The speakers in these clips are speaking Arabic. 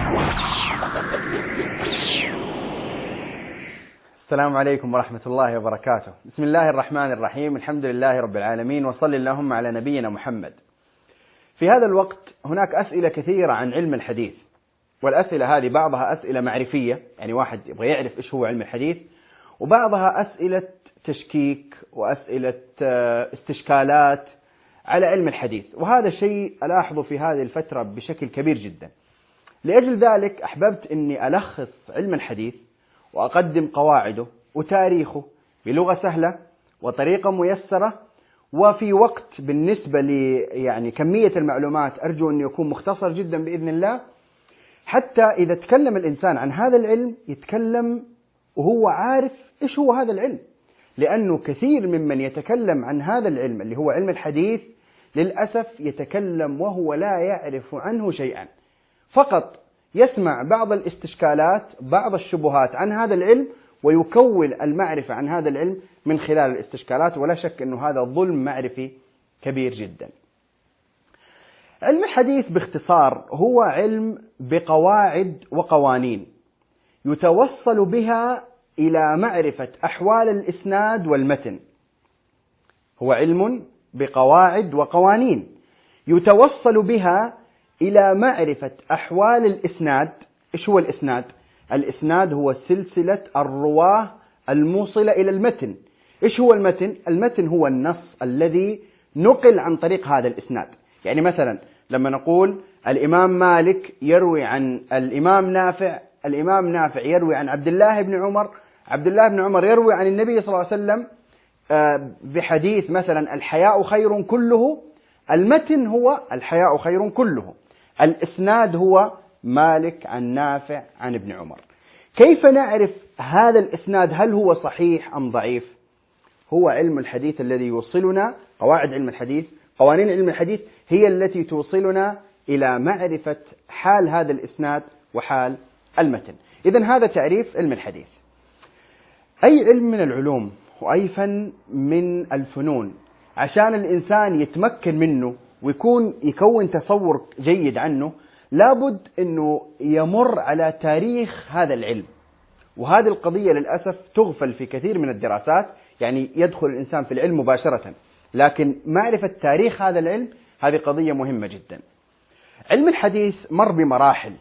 السلام عليكم ورحمة الله وبركاته. بسم الله الرحمن الرحيم. الحمد لله رب العالمين، وصل اللهم على نبينا محمد. في هذا الوقت هناك أسئلة كثيرة عن علم الحديث، والأسئلة هذه بعضها أسئلة معرفية، يعني واحد يبغى يعرف إيش هو علم الحديث، وبعضها أسئلة تشكيك وأسئلة استشكالات على علم الحديث، وهذا شيء ألاحظه في هذه الفترة بشكل كبير جدا. لأجل ذلك أحببت أني ألخص علم الحديث وأقدم قواعده وتاريخه بلغة سهلة وطريقة ميسرة، وفي وقت بالنسبة لي كمية المعلومات أرجو أن يكون مختصر جدا بإذن الله، حتى إذا تكلم الإنسان عن هذا العلم يتكلم وهو عارف إيش هو هذا العلم. لأنه كثير ممن يتكلم عن هذا العلم اللي هو علم الحديث للأسف يتكلم وهو لا يعرف عنه شيئا، فقط يسمع بعض الاستشكالات، بعض الشبهات عن هذا العلم، ويكون المعرفة عن هذا العلم من خلال الاستشكالات، ولا شك أنه هذا ظلم معرفي كبير جدا. علم الحديث باختصار هو علم بقواعد وقوانين يتوصل بها إلى معرفة أحوال الإسناد والمتن. هو علم بقواعد وقوانين يتوصل بها إلى معرفة أحوال الإسناد. إيش هو الإسناد؟ الإسناد هو سلسلة الرواه الموصلة إلى المتن. إيش هو المتن؟ المتن هو النص الذي نقل عن طريق هذا الإسناد. يعني مثلا لما نقول الإمام مالك يروي عن الإمام نافع، الإمام نافع يروي عن عبد الله بن عمر، عبد الله بن عمر يروي عن النبي صلى الله عليه وسلم بحديث مثلا الحياء خير كله، المتن هو الحياء خير كله، الإسناد هو مالك عن نافع عن ابن عمر. كيف نعرف هذا الإسناد هل هو صحيح أم ضعيف؟ هو علم الحديث الذي يوصلنا، قواعد علم الحديث، قوانين علم الحديث هي التي توصلنا إلى معرفة حال هذا الإسناد وحال المتن. إذن هذا تعريف علم الحديث. أي علم من العلوم وأي فن من الفنون عشان الإنسان يتمكن منه ويكون تصور جيد عنه لابد أنه يمر على تاريخ هذا العلم، وهذه القضية للأسف تغفل في كثير من الدراسات. يعني يدخل الإنسان في العلم مباشرة، لكن معرفة تاريخ هذا العلم هذه قضية مهمة جدا. علم الحديث مر بمراحل،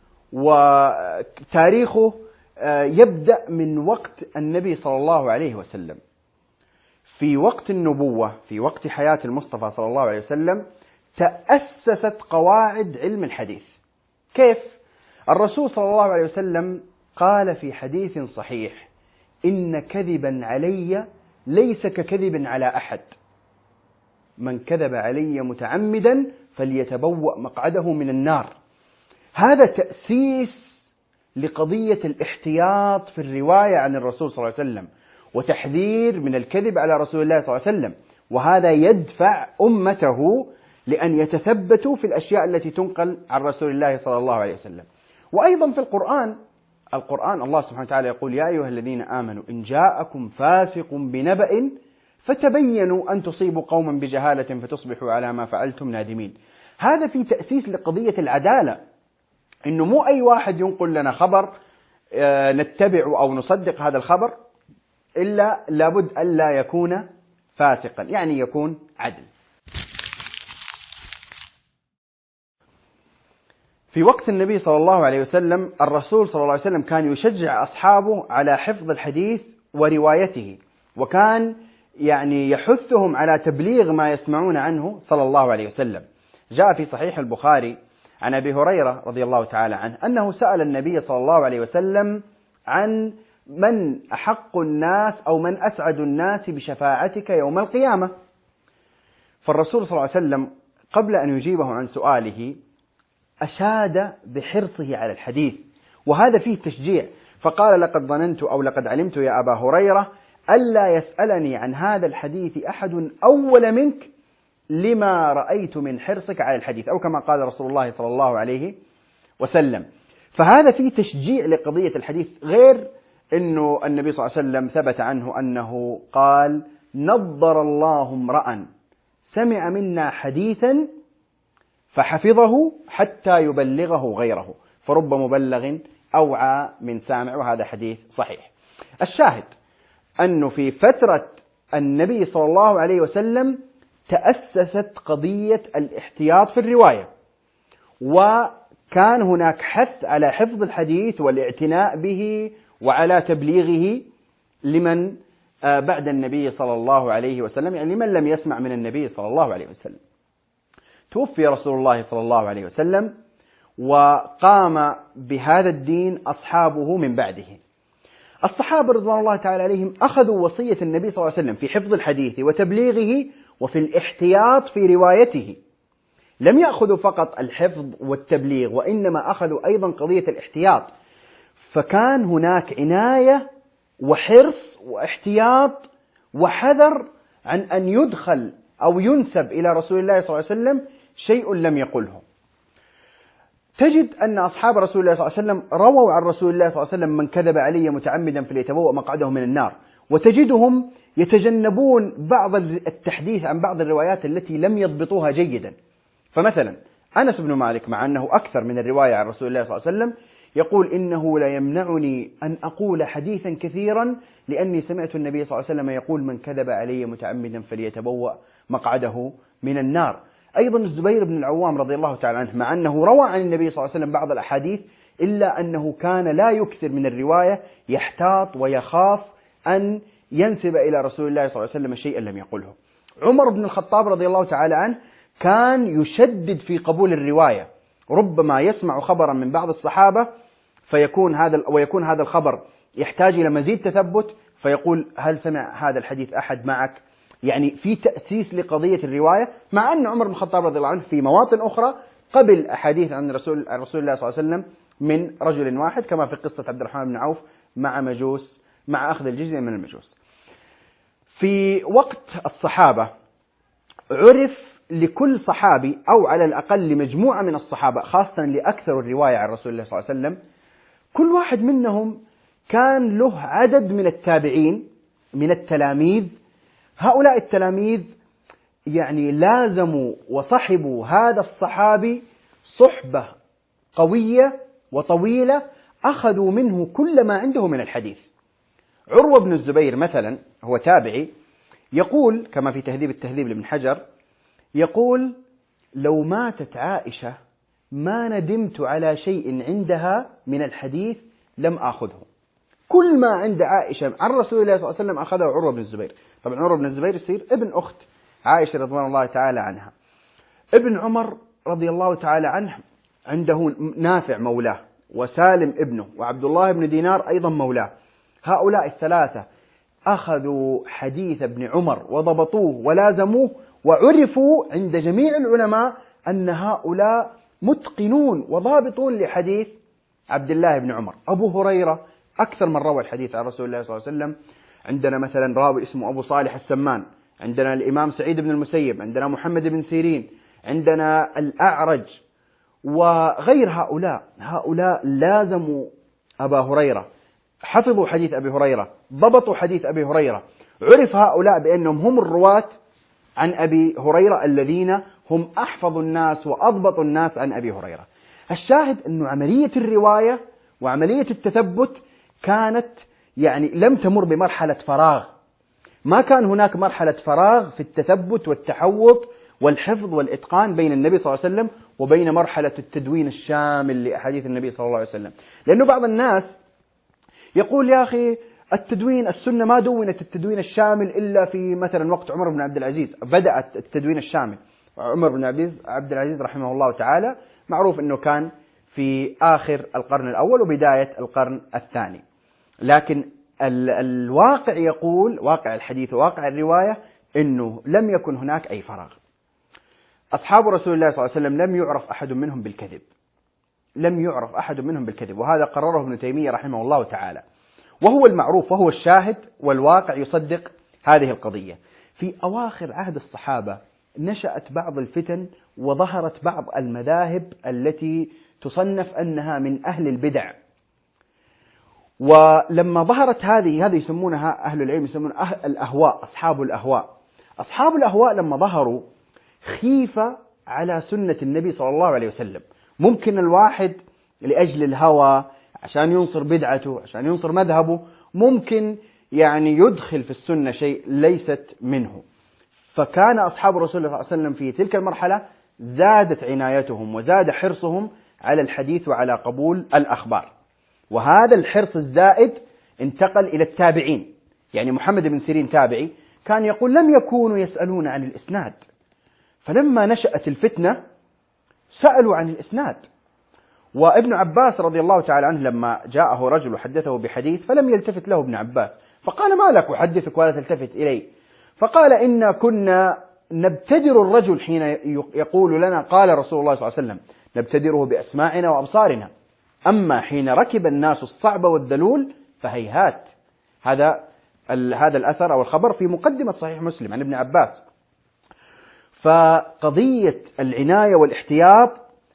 وتاريخه يبدأ من وقت النبي صلى الله عليه وسلم. في وقت النبوة، في وقت حياة المصطفى صلى الله عليه وسلم، تأسست قواعد علم الحديث. كيف؟ الرسول صلى الله عليه وسلم قال في حديث صحيح: إن كذبا علي ليس ككذب على أحد، من كذب علي متعمدا فليتبوأ مقعده من النار. هذا تأسيس لقضية الاحتياط في الرواية عن الرسول صلى الله عليه وسلم، وتحذير من الكذب على رسول الله صلى الله عليه وسلم، وهذا يدفع أمته لأن يتثبتوا في الأشياء التي تنقل عن رسول الله صلى الله عليه وسلم. وأيضا في القرآن الله سبحانه وتعالى يقول: يا أيها الذين آمنوا إن جاءكم فاسق بنبأ فتبينوا أن تصيبوا قوما بجهالة فتصبحوا على ما فعلتم نادمين. هذا في تأسيس لقضية العدالة، إنه مو أي واحد ينقل لنا خبر نتبع أو نصدق هذا الخبر، إلا لابد ألا يكون فاسقا، يعني يكون عدل. في وقت النبي صلى الله عليه وسلم الرسول صلى الله عليه وسلم كان يشجع أصحابه على حفظ الحديث وروايته، وكان يحثهم على تبليغ ما يسمعون عنه صلى الله عليه وسلم. جاء في صحيح البخاري عن أبي هريرة رضي الله تعالى عنه أنه سأل النبي صلى الله عليه وسلم عن من أحق الناس أو من أسعد الناس بشفاعتك يوم القيامة. فالرسول صلى الله عليه وسلم قبل أن يجيبه عن سؤاله أشاد بحرصه على الحديث، وهذا فيه تشجيع، فقال: لقد ظننت أو لقد علمت يا أبا هريرة ألا يسألني عن هذا الحديث أحد أول منك لما رأيت من حرصك على الحديث، أو كما قال رسول الله صلى الله عليه وسلم. فهذا فيه تشجيع لقضية الحديث، غير أنه النبي صلى الله عليه وسلم ثبت عنه أنه قال: نضر الله امرأ سمع منا حديثا فحفظه حتى يبلغه غيره. فرب مبلغ أوعى من سامع، وهذا حديث صحيح. الشاهد أنه في فترة النبي صلى الله عليه وسلم تأسست قضية الاحتياط في الرواية، وكان هناك حث على حفظ الحديث والاعتناء به وعلى تبليغه لمن بعد النبي صلى الله عليه وسلم، يعني لمن لم يسمع من النبي صلى الله عليه وسلم. توفي رسول الله صلى الله عليه وسلم، وقام بهذا الدين أصحابه من بعده. الصحابة رضوان الله تعالى عليهم أخذوا وصية النبي صلى الله عليه وسلم في حفظ الحديث وتبليغه وفي الاحتياط في روايته. لم يأخذوا فقط الحفظ والتبليغ، وإنما أخذوا أيضا قضية الاحتياط، فكان هناك عناية وحرص واحتياط وحذر عن أن يدخل أو ينسب إلى رسول الله صلى الله عليه وسلم شيء لم يقله. تجد أن أصحاب رسول الله صلى الله عليه وسلم رووا عن رسول الله صلى الله عليه وسلم: من كذب علي متعمدا فليتبوأ مقعده من النار. وتجدهم يتجنبون بعض التحديث عن بعض الروايات التي لم يضبطوها جيدا. فمثلا أنس بن مالك، مع أنه أكثر من الرواية عن رسول الله صلى الله عليه وسلم، يقول: إنه لا يمنعني أن أقول حديثا كثيرا لأني سمعت النبي صلى الله عليه وسلم يقول: من كذب علي متعمدا فليتبوأ مقعده من النار. أيضا الزبير بن العوام رضي الله تعالى عنه، مع أنه روى عن النبي صلى الله عليه وسلم بعض الأحاديث، إلا أنه كان لا يكثر من الرواية، يحتاط ويخاف أن ينسب إلى رسول الله صلى الله عليه وسلم شيئا لم يقله. عمر بن الخطاب رضي الله تعالى عنه كان يشدد في قبول الرواية، ربما يسمع خبرا من بعض الصحابة ويكون هذا الخبر يحتاج إلى مزيد تثبت، فيقول: هل سمع هذا الحديث أحد معك؟ يعني في تأسيس لقضية الرواية، مع أن عمر بن الخطاب رضي الله عنه في مواطن أخرى قبل أحاديث عن رسول الله صلى الله عليه وسلم من رجل واحد، كما في قصة عبد الرحمن بن عوف مع أخذ الجزية من المجوس. في وقت الصحابة عرف لكل صحابي، أو على الأقل لمجموعة من الصحابة، خاصة لأكثر الرواية عن رسول الله صلى الله عليه وسلم، كل واحد منهم كان له عدد من التابعين من التلاميذ. هؤلاء التلاميذ يعني لازموا وصحبوا هذا الصحابي صحبة قوية وطويلة، أخذوا منه كل ما عنده من الحديث. عروة بن الزبير مثلا هو تابعي، يقول كما في تهذيب التهذيب لابن حجر، يقول: لو ماتت عائشة ما ندمت على شيء عندها من الحديث لم آخذه. كل ما عند عائشة عن رسول الله صلى الله عليه وسلم أخذه عروة بن الزبير. طبعا عروة بن الزبير يصير ابن أخت عائشة رضوان الله تعالى عنها. ابن عمر رضي الله تعالى عنه عنده نافع مولاه، وسالم ابنه، وعبد الله بن دينار أيضا مولاه. هؤلاء الثلاثة أخذوا حديث ابن عمر وضبطوه ولازموه، وعرفوا عند جميع العلماء أن هؤلاء متقنون وضابطون لحديث عبد الله بن عمر. أبو هريرة أكثر من روى الحديث عن رسول الله صلى الله عليه وسلم. عندنا مثلا راوي اسمه أبو صالح السمان، عندنا الإمام سعيد بن المسيب، عندنا محمد بن سيرين، عندنا الأعرج، وغير هؤلاء لازموا أبا هريرة، حفظوا حديث أبي هريرة، ضبطوا حديث أبي هريرة. عرف هؤلاء بأنهم هم الرواة عن أبي هريرة الذين هم أحفظ الناس وأضبط الناس عن أبي هريرة. الشاهد أنه عملية الرواية وعملية التثبت كانت يعني لم تمر بمرحلة فراغ، ما كان هناك مرحلة فراغ في التثبت والتحوط والحفظ والإتقان بين النبي صلى الله عليه وسلم وبين مرحلة التدوين الشامل لأحاديث النبي صلى الله عليه وسلم. لأنه بعض الناس يقول: يا أخي السنة ما دونت التدوين الشامل إلا في مثلا وقت عمر بن عبد العزيز، بدأت التدوين الشامل. عمر بن عبد العزيز رحمه الله تعالى معروف أنه كان في آخر القرن الأول وبداية القرن الثاني، لكن الواقع يقول، واقع الحديث وواقع الرواية، أنه لم يكن هناك أي فراغ. أصحاب رسول الله صلى الله عليه وسلم لم يعرف أحد منهم بالكذب، وهذا قرره ابن تيمية رحمه الله تعالى، وهو المعروف وهو الشاهد، والواقع يصدق هذه القضية. في أواخر عهد الصحابة نشأت بعض الفتن وظهرت بعض المذاهب التي تصنف أنها من أهل البدع، ولما ظهرت هذه يسمونها أهل العلم يسمونها الأهواء، أصحاب الأهواء لما ظهروا خيف على سنة النبي صلى الله عليه وسلم. ممكن الواحد لأجل الهوى، عشان ينصر بدعته، عشان ينصر مذهبه، ممكن يعني يدخل في السنة شيء ليست منه. فكان أصحاب رسول الله صلى الله عليه وسلم في تلك المرحلة زادت عنايتهم وزاد حرصهم على الحديث وعلى قبول الأخبار. وهذا الحرص الزائد انتقل إلى التابعين. يعني محمد بن سيرين تابعي كان يقول: لم يكونوا يسألون عن الإسناد، فلما نشأت الفتنة سألوا عن الإسناد. وابن عباس رضي الله تعالى عنه لما جاءه رجل وحدثه بحديث فلم يلتفت له ابن عباس، فقال: ما لك أحدثك ولا تلتفت إلي؟ فقال: إنا كنا نبتدر الرجل حين يقول لنا قال رسول الله صلى الله عليه وسلم، نبتدره بأسماعنا وأبصارنا، أما حين ركب الناس الصعب والدلول فهيهات. هذا الأثر أو الخبر في مقدمة صحيح مسلم عن ابن عباس. فقضية العناية والاحتياط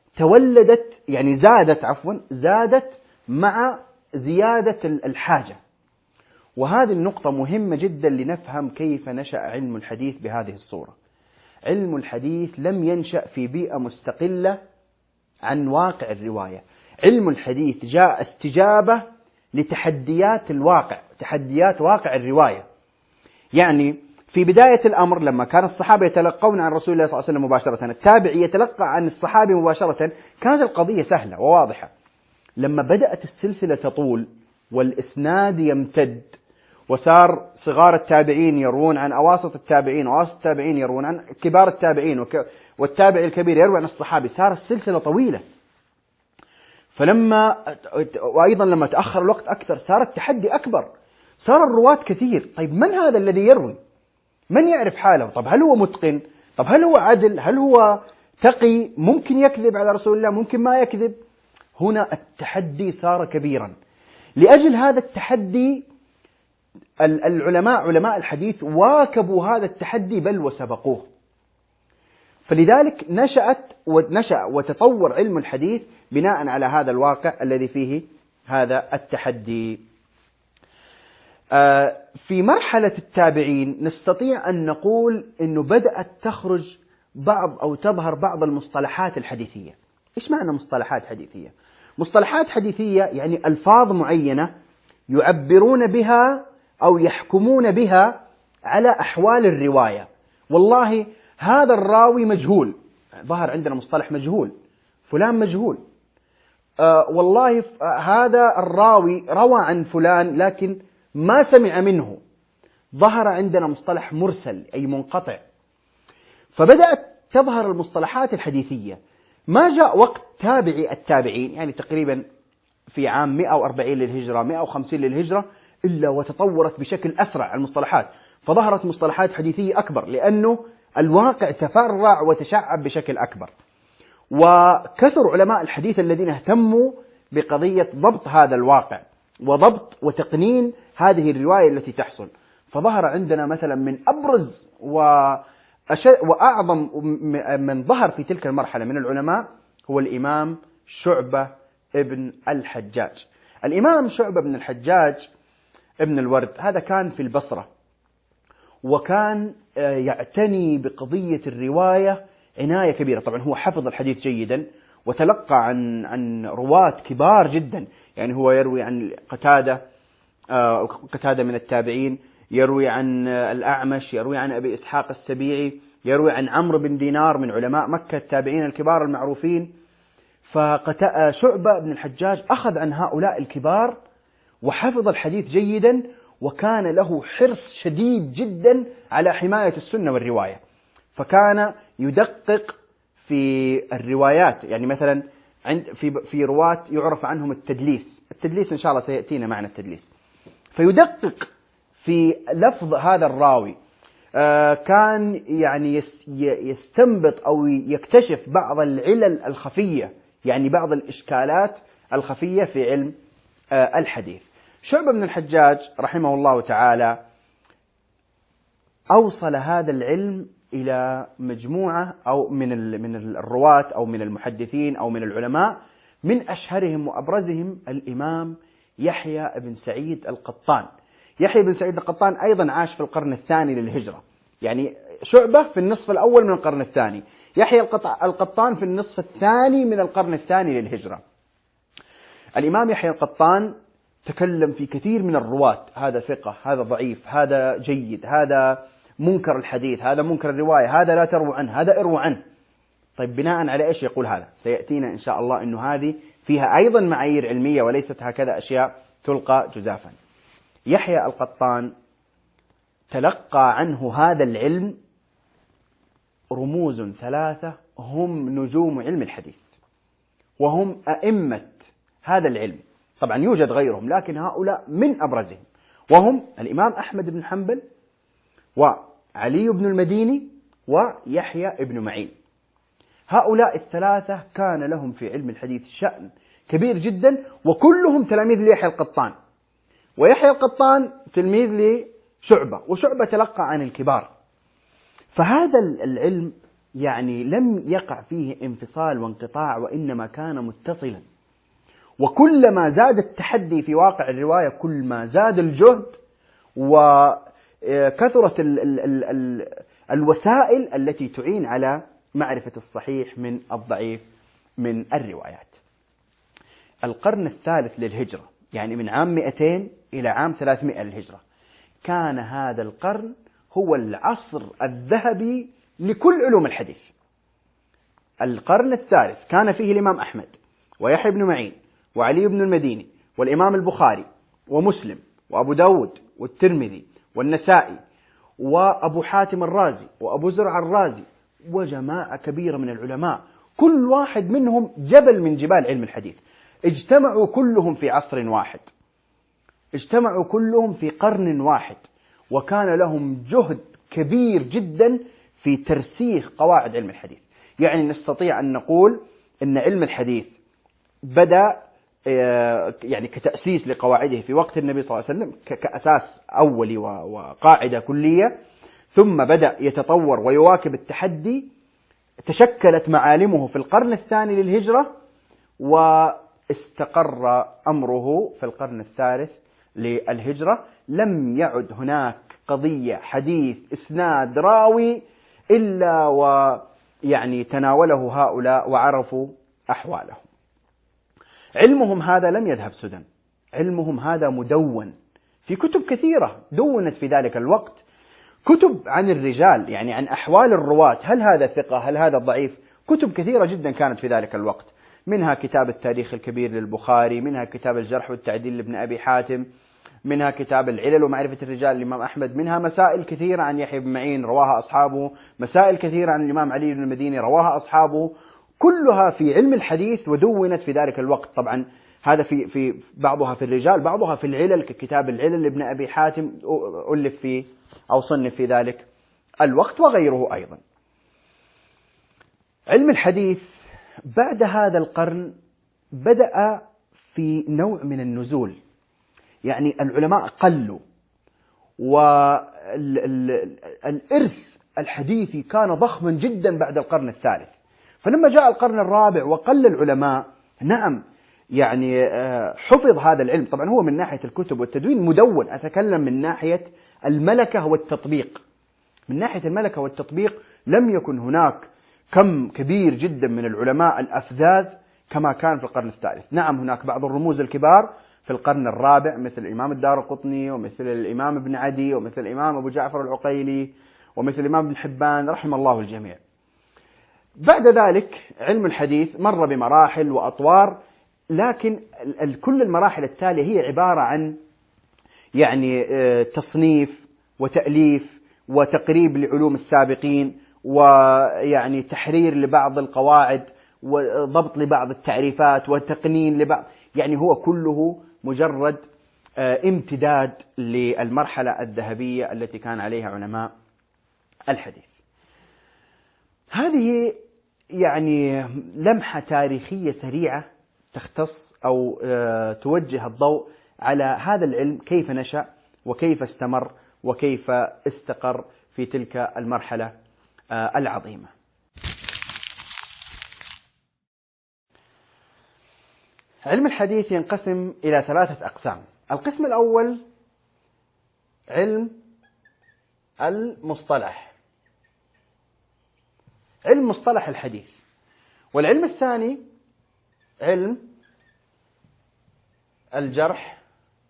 زادت مع زيادة الحاجة. وهذه النقطة مهمة جدا لنفهم كيف نشأ علم الحديث بهذه الصورة. علم الحديث لم ينشأ في بيئة مستقلة عن واقع الرواية. علم الحديث جاء استجابة لتحديات الواقع، تحديات واقع الرواية. يعني في بداية الأمر لما كان الصحابة يتلقون عن رسول الله صلى الله عليه وسلم مباشرة، التابعي يتلقى عن الصحابي مباشرة، كانت القضية سهلة وواضحة. لما بدأت السلسلة تطول والإسناد يمتد، وصار صغار التابعين يروون عن أواسط التابعين، وأواسط التابعين يروون عن كبار التابعين، والتابعي الكبير يروي عن الصحابي، صار السلسلة طويلة. وأيضا لما تأخر الوقت أكثر صار التحدي أكبر، صار الرواة كثير. طيب من هذا الذي يروي؟ من يعرف حاله؟ طب هل هو متقن؟ طب هل هو عدل؟ هل هو تقي؟ ممكن يكذب على رسول الله، ممكن ما يكذب. هنا التحدي صار كبيرا. لأجل هذا التحدي علماء الحديث واكبوا هذا التحدي بل وسبقوه. فلذلك نشأ وتطور علم الحديث بناء على هذا الواقع الذي فيه هذا التحدي. في مرحلة التابعين نستطيع أن نقول أنه بدأت تخرج تظهر بعض المصطلحات الحديثية. إيش معنى مصطلحات حديثية؟ مصطلحات حديثية يعني ألفاظ معينة يعبرون بها أو يحكمون بها على أحوال الرواية. والله هذا الراوي مجهول، ظهر عندنا مصطلح مجهول، فلان مجهول. والله هذا الراوي روى عن فلان لكن ما سمع منه، ظهر عندنا مصطلح مرسل أي منقطع. فبدأت تظهر المصطلحات الحديثية. ما جاء وقت تابعي التابعين، يعني تقريبا في عام 140 للهجرة 150 للهجرة، إلا وتطورت بشكل أسرع المصطلحات، فظهرت مصطلحات حديثية أكبر لأنه الواقع تفرع وتشعب بشكل أكبر. وكثر علماء الحديث الذين اهتموا بقضية ضبط هذا الواقع وضبط وتقنين هذه الرواية التي تحصل. فظهر عندنا مثلا من أبرز وأعظم من ظهر في تلك المرحلة من العلماء هو الإمام شعبة ابن الحجاج. الإمام شعبة بن الحجاج ابن الورد هذا كان في البصرة، وكان يعتني بقضية الرواية عناية كبيرة. طبعا هو حفظ الحديث جيدا وتلقى عن رواة كبار جدا. يعني هو يروي عن قتادة من التابعين، يروي عن الأعمش، يروي عن أبي إسحاق السبيعي، يروي عن عمرو بن دينار من علماء مكة التابعين الكبار المعروفين. فشعبة بن الحجاج أخذ عن هؤلاء الكبار وحفظ الحديث جيدا، وكان له حرص شديد جدا على حماية السنة والرواية. فكان يدقق في الروايات. يعني مثلا في رواة يعرف عنهم التدليس إن شاء الله سيأتينا معنى التدليس. فيدقق في لفظ هذا الراوي. كان يعني يستنبط أو يكتشف بعض العلل الخفية، يعني بعض الإشكالات الخفية في علم الحديث. شعبة بن الحجاج رحمه الله تعالى أوصل هذا العلم إلى مجموعة أو من الرواة أو من المحدثين أو من العلماء، من أشهرهم وأبرزهم الإمام يحيى بن سعيد القطان. يحيى بن سعيد القطان أيضا عاش في القرن الثاني للهجرة، يعني شعبة في النصف الأول من القرن الثاني، يحيى القطان في النصف الثاني من القرن الثاني للهجرة. الإمام يحيى القطان تكلم في كثير من الرواة، هذا ثقة، هذا ضعيف، هذا جيد، هذا منكر الحديث، هذا منكر الرواية، هذا لا تروى عنه، هذا اروى عنه. طيب بناء على إيش يقول هذا؟ سيأتينا إن شاء الله أنه هذه فيها أيضا معايير علمية وليست هكذا أشياء تلقى جزافا. يحيى القطان تلقى عنه هذا العلم رموز ثلاثة هم نجوم علم الحديث، وهم أئمة هذا العلم. طبعا يوجد غيرهم لكن هؤلاء من أبرزهم، وهم الإمام أحمد بن حنبل وعلي بن المديني ويحيى بن معين. هؤلاء الثلاثة كان لهم في علم الحديث شأن كبير جدا، وكلهم تلاميذ ليحيى القطان، ويحيى القطان تلميذ لشعبة، وشعبة تلقى عن الكبار. فهذا العلم يعني لم يقع فيه انفصال وانقطاع، وإنما كان متصلا. وكلما زاد التحدي في واقع الرواية كل ما زاد الجهد، وكثرت الوسائل التي تعين على معرفة الصحيح من الضعيف من الروايات. القرن الثالث للهجرة، يعني من عام 200 إلى عام 300 للهجرة، كان هذا القرن هو العصر الذهبي لكل علوم الحديث. القرن الثالث كان فيه الإمام أحمد ويحيى بن معين وعلي بن المديني والإمام البخاري ومسلم وأبو داود والترمذي والنسائي وأبو حاتم الرازي وأبو زرع الرازي وجماعة كبيرة من العلماء، كل واحد منهم جبل من جبال علم الحديث. اجتمعوا كلهم في عصر واحد، اجتمعوا كلهم في قرن واحد، وكان لهم جهد كبير جدا في ترسيخ قواعد علم الحديث. يعني نستطيع أن نقول أن علم الحديث بدأ يعني كتأسيس لقواعده في وقت النبي صلى الله عليه وسلم كأساس أولي وقاعدة كلية، ثم بدأ يتطور ويواكب التحدي. تشكلت معالمه في القرن الثاني للهجرة، واستقر أمره في القرن الثالث للهجرة. لم يعد هناك قضية حديث إسناد راوي إلا ويعني تناوله هؤلاء وعرفوا أحواله. علمهم هذا لم يذهب سدى، علمهم هذا مدون في كتب كثيرة دونت في ذلك الوقت، كتب عن الرجال، يعني عن أحوال الرواة، هل هذا ثقة هل هذا ضعيف. كتب كثيرة جدا كانت في ذلك الوقت، منها كتاب التاريخ الكبير للبخاري، منها كتاب الجرح والتعديل لابن أبي حاتم، منها كتاب العلل ومعرفة الرجال للإمام أحمد، منها مسائل كثيرة عن يحيى بن معين رواها أصحابه، مسائل كثيرة عن الإمام علي بن المديني رواها أصحابه، كلها في علم الحديث ودونت في ذلك الوقت. طبعا هذا في بعضها في الرجال، بعضها في العلل ككتاب العلل لابن أبي حاتم ألف فيه أو صنف في ذلك الوقت، وغيره أيضا. علم الحديث بعد هذا القرن بدأ في نوع من النزول، يعني العلماء قلوا، والإرث الحديثي كان ضخما جدا بعد القرن الثالث. فلما جاء القرن الرابع وقل العلماء، نعم يعني حفظ هذا العلم. طبعا هو من ناحية الكتب والتدوين مدون، أتكلم من ناحية الملكة والتطبيق. من ناحية الملكة والتطبيق لم يكن هناك كم كبير جدا من العلماء الأفذاذ كما كان في القرن الثالث. نعم هناك بعض الرموز الكبار في القرن الرابع، مثل الإمام الدارقطني ومثل الإمام ابن عدي ومثل الإمام أبو جعفر العقيلي ومثل الإمام ابن حبان رحم الله الجميع. بعد ذلك علم الحديث مر بمراحل وأطوار، لكن كل المراحل التالية هي عبارة عن يعني تصنيف وتأليف وتقريب لعلوم السابقين، ويعني تحرير لبعض القواعد وضبط لبعض التعريفات وتقنين لبعض، يعني هو كله مجرد امتداد للمرحلة الذهبية التي كان عليها علماء الحديث. هذه يعني لمحة تاريخية سريعة تختص أو توجه الضوء على هذا العلم، كيف نشأ وكيف استمر وكيف استقر في تلك المرحلة العظيمة. علم الحديث ينقسم إلى 3 أقسام. القسم الأول علم المصطلح، علم مصطلح الحديث. والعلم الثاني علم الجرح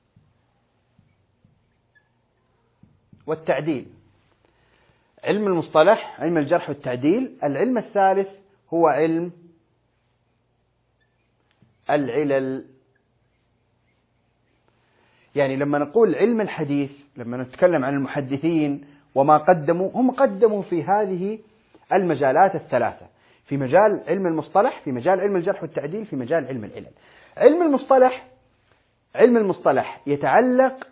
والتعديل. علم المصطلح، علم الجرح والتعديل. العلم الثالث هو علم العلل. يعني لما نقول علم الحديث، لما نتكلم عن المحدثين وما قدموا، هم قدموا في هذه المجالات الثلاثة: في مجال علم المصطلح، في مجال علم الجرح والتعديل، في مجال علم العلل. علم المصطلح، علم المصطلح يتعلق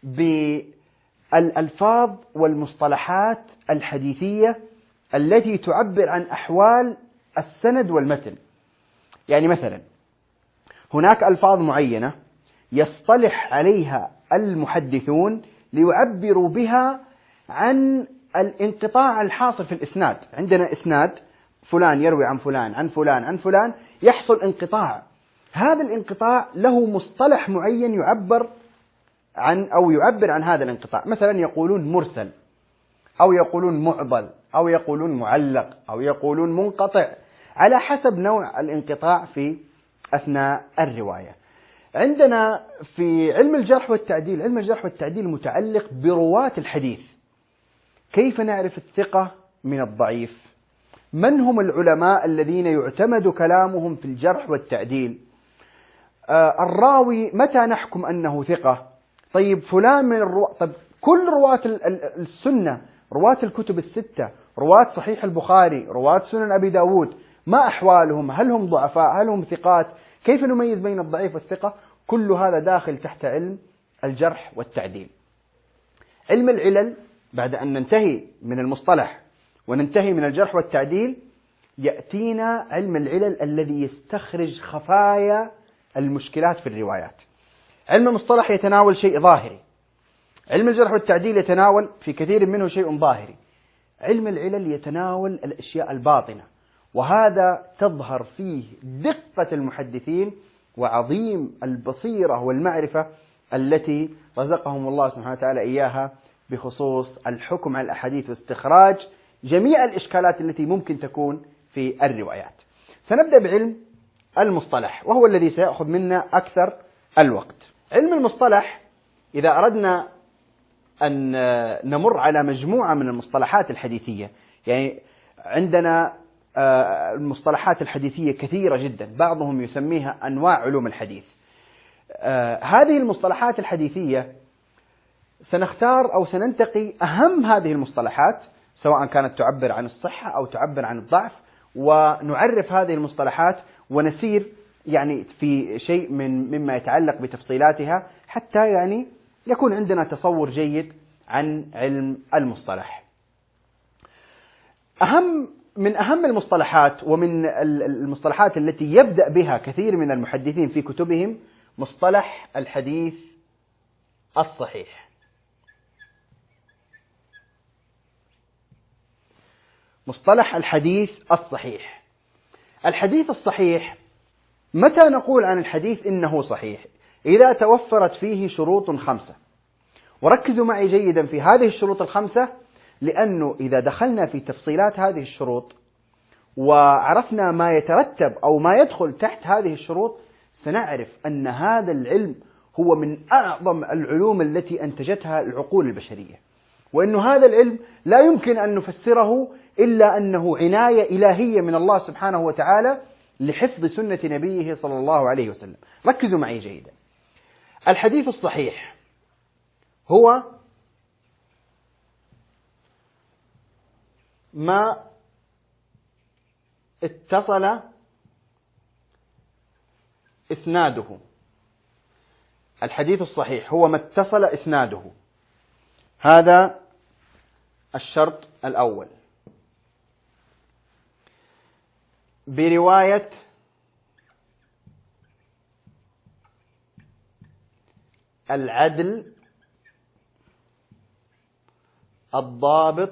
بالألفاظ والمصطلحات الحديثية التي تعبر عن أحوال السند والمتن. يعني مثلا هناك ألفاظ معينة يصطلح عليها المحدثون ليعبروا بها عن الانقطاع الحاصل في الإسناد. عندنا إسناد، فلان يروي عن فلان عن فلان عن فلان، يحصل انقطاع. هذا الانقطاع له مصطلح معين يعبر عن هذا الانقطاع. مثلا يقولون مرسل، أو يقولون معضل، أو يقولون معلق، أو يقولون منقطع، على حسب نوع الانقطاع في أثناء الرواية. عندنا في علم الجرح والتعديل، علم الجرح والتعديل متعلق برواة الحديث. كيف نعرف الثقة من الضعيف؟ من هم العلماء الذين يعتمد كلامهم في الجرح والتعديل؟ الراوي متى نحكم أنه ثقة؟ طيب فلان من طب كل رواة السنة، رواة الكتب الستة، رواة صحيح البخاري، رواة سنن أبي داود، ما أحوالهم؟ هل هم ضعفاء؟ هل هم ثقات؟ كيف نميز بين الضعيف والثقة؟ كل هذا داخل تحت علم الجرح والتعديل. علم العلل، بعد أن ننتهي من المصطلح وننتهي من الجرح والتعديل، يأتينا علم العلل الذي يستخرج خفايا المشكلات في الروايات. علم المصطلح يتناول شيء ظاهري، علم الجرح والتعديل يتناول في كثير منه شيء ظاهري، علم العلل يتناول الأشياء الباطنة، وهذا تظهر فيه دقة المحدثين وعظيم البصيرة والمعرفة التي رزقهم الله سبحانه وتعالى إياها بخصوص الحكم على الأحاديث واستخراج جميع الإشكالات التي ممكن تكون في الروايات. سنبدأ بعلم المصطلح، وهو الذي سيأخذ منا أكثر الوقت. علم المصطلح، إذا أردنا أن نمر على مجموعة من المصطلحات الحديثية، يعني عندنا المصطلحات الحديثية كثيرة جدا، بعضهم يسميها أنواع علوم الحديث. هذه المصطلحات الحديثية سنختار أو سننتقي أهم هذه المصطلحات، سواء كانت تعبر عن الصحة أو تعبر عن الضعف، ونعرف هذه المصطلحات ونسير يعني في شيء مما يتعلق بتفصيلاتها، حتى يعني يكون عندنا تصور جيد عن علم المصطلح. من أهم المصطلحات ومن المصطلحات التي يبدأ بها كثير من المحدثين في كتبهم مصطلح الحديث الصحيح. مصطلح الحديث الصحيح. الحديث الصحيح، متى نقول عن الحديث إنه صحيح؟ إذا توفرت فيه شروط 5. وركزوا معي جيدا في هذه الشروط 5، لأنه إذا دخلنا في تفصيلات هذه الشروط وعرفنا ما يترتب أو ما يدخل تحت هذه الشروط، سنعرف أن هذا العلم هو من أعظم العلوم التي أنتجتها العقول البشرية، وأن هذا العلم لا يمكن أن نفسره إلا أنه عناية إلهية من الله سبحانه وتعالى لحفظ سنة نبيه صلى الله عليه وسلم. ركزوا معي جيدا. الحديث الصحيح هو ما اتصل إسناده. الحديث الصحيح هو ما اتصل إسناده، هذا الشرط الأول، برواية العدل الضابط.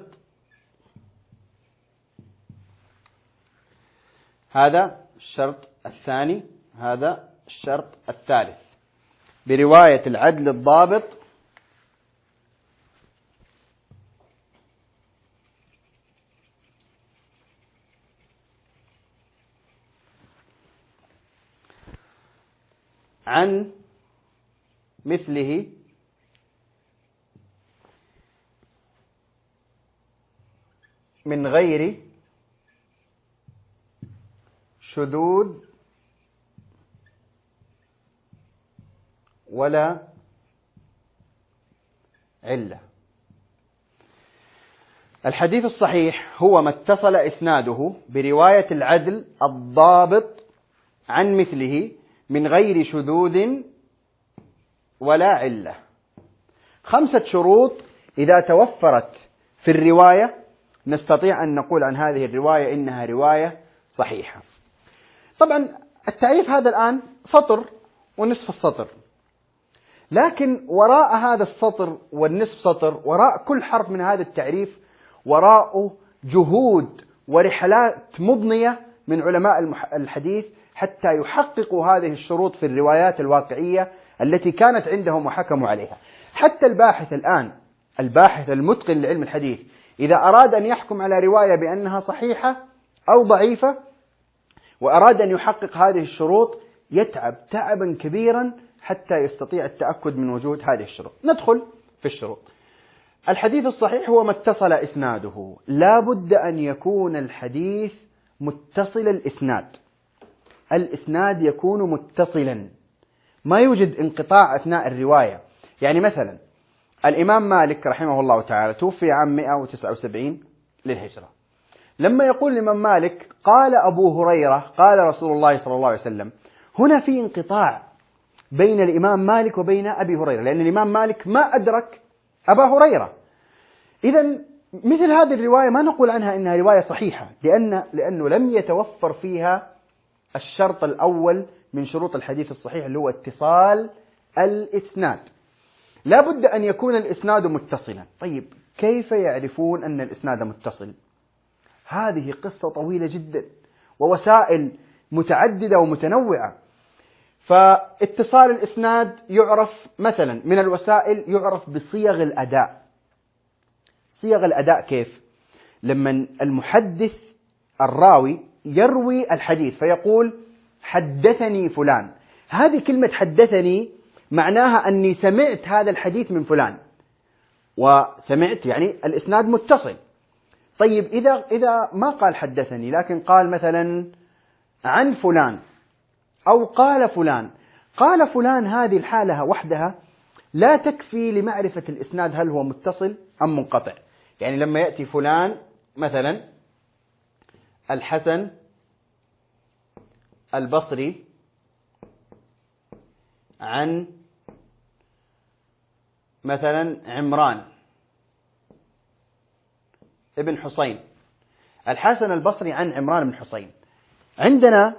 هذا الشرط الثاني. هذا الشرط الثالث، برواية العدل الضابط عن مثله من غير شذوذ ولا علة. الحديث الصحيح هو ما اتصل إسناده برواية العدل الضابط عن مثله من غير شذوذ ولا علة. 5 شروط إذا توفرت في الرواية نستطيع أن نقول عن هذه الرواية إنها رواية صحيحة. طبعا التعريف هذا الآن سطر ونصف السطر، لكن وراء هذا السطر والنصف سطر، وراء كل حرف من هذا التعريف وراءه جهود ورحلات مضنية من علماء الحديث حتى يحققوا هذه الشروط في الروايات الواقعية التي كانت عندهم وحكموا عليها. حتى الباحث الآن، الباحث المتقن لعلم الحديث، إذا أراد أن يحكم على رواية بأنها صحيحة أو ضعيفة وأراد أن يحقق هذه الشروط يتعب تعبا كبيرا حتى يستطيع التأكد من وجود هذه الشروط. ندخل في الشروط. الحديث الصحيح هو ما اتصل إسناده، لا بد أن يكون الحديث متصل الإسناد. الإسناد يكون متصلا، ما يوجد انقطاع أثناء الرواية. يعني مثلا الإمام مالك رحمه الله تعالى توفي عام 179 للهجرة. لما يقول الإمام مالك قال أبو هريرة قال رسول الله صلى الله عليه وسلم، هنا في انقطاع بين الإمام مالك وبين أبي هريرة، لأن الإمام مالك ما أدرك أبا هريرة. إذن مثل هذه الرواية ما نقول عنها إنها رواية صحيحة، لأنه لم يتوفر فيها الشرط الأول من شروط الحديث الصحيح اللي هو اتصال الإسناد. لا بد أن يكون الإسناد متصلا. طيب كيف يعرفون أن الإسناد متصل؟ هذه قصة طويلة جدا ووسائل متعددة ومتنوعة. فاتصال الإسناد يعرف مثلا من الوسائل، يعرف بصيغ الأداء. صيغ الأداء كيف؟ لما المحدث الراوي يروي الحديث فيقول حدثني فلان، هذه كلمة حدثني معناها أني سمعت هذا الحديث من فلان، وسمعت يعني الإسناد متصل. طيب إذا ما قال حدثني لكن قال مثلا عن فلان أو قال فلان، قال فلان، هذه الحالة وحدها لا تكفي لمعرفة الإسناد هل هو متصل أم منقطع. يعني لما يأتي فلان مثلا الحسن البصري عن مثلا عمران ابن حسين، الحسن البصري عن عمران بن حسين، عندنا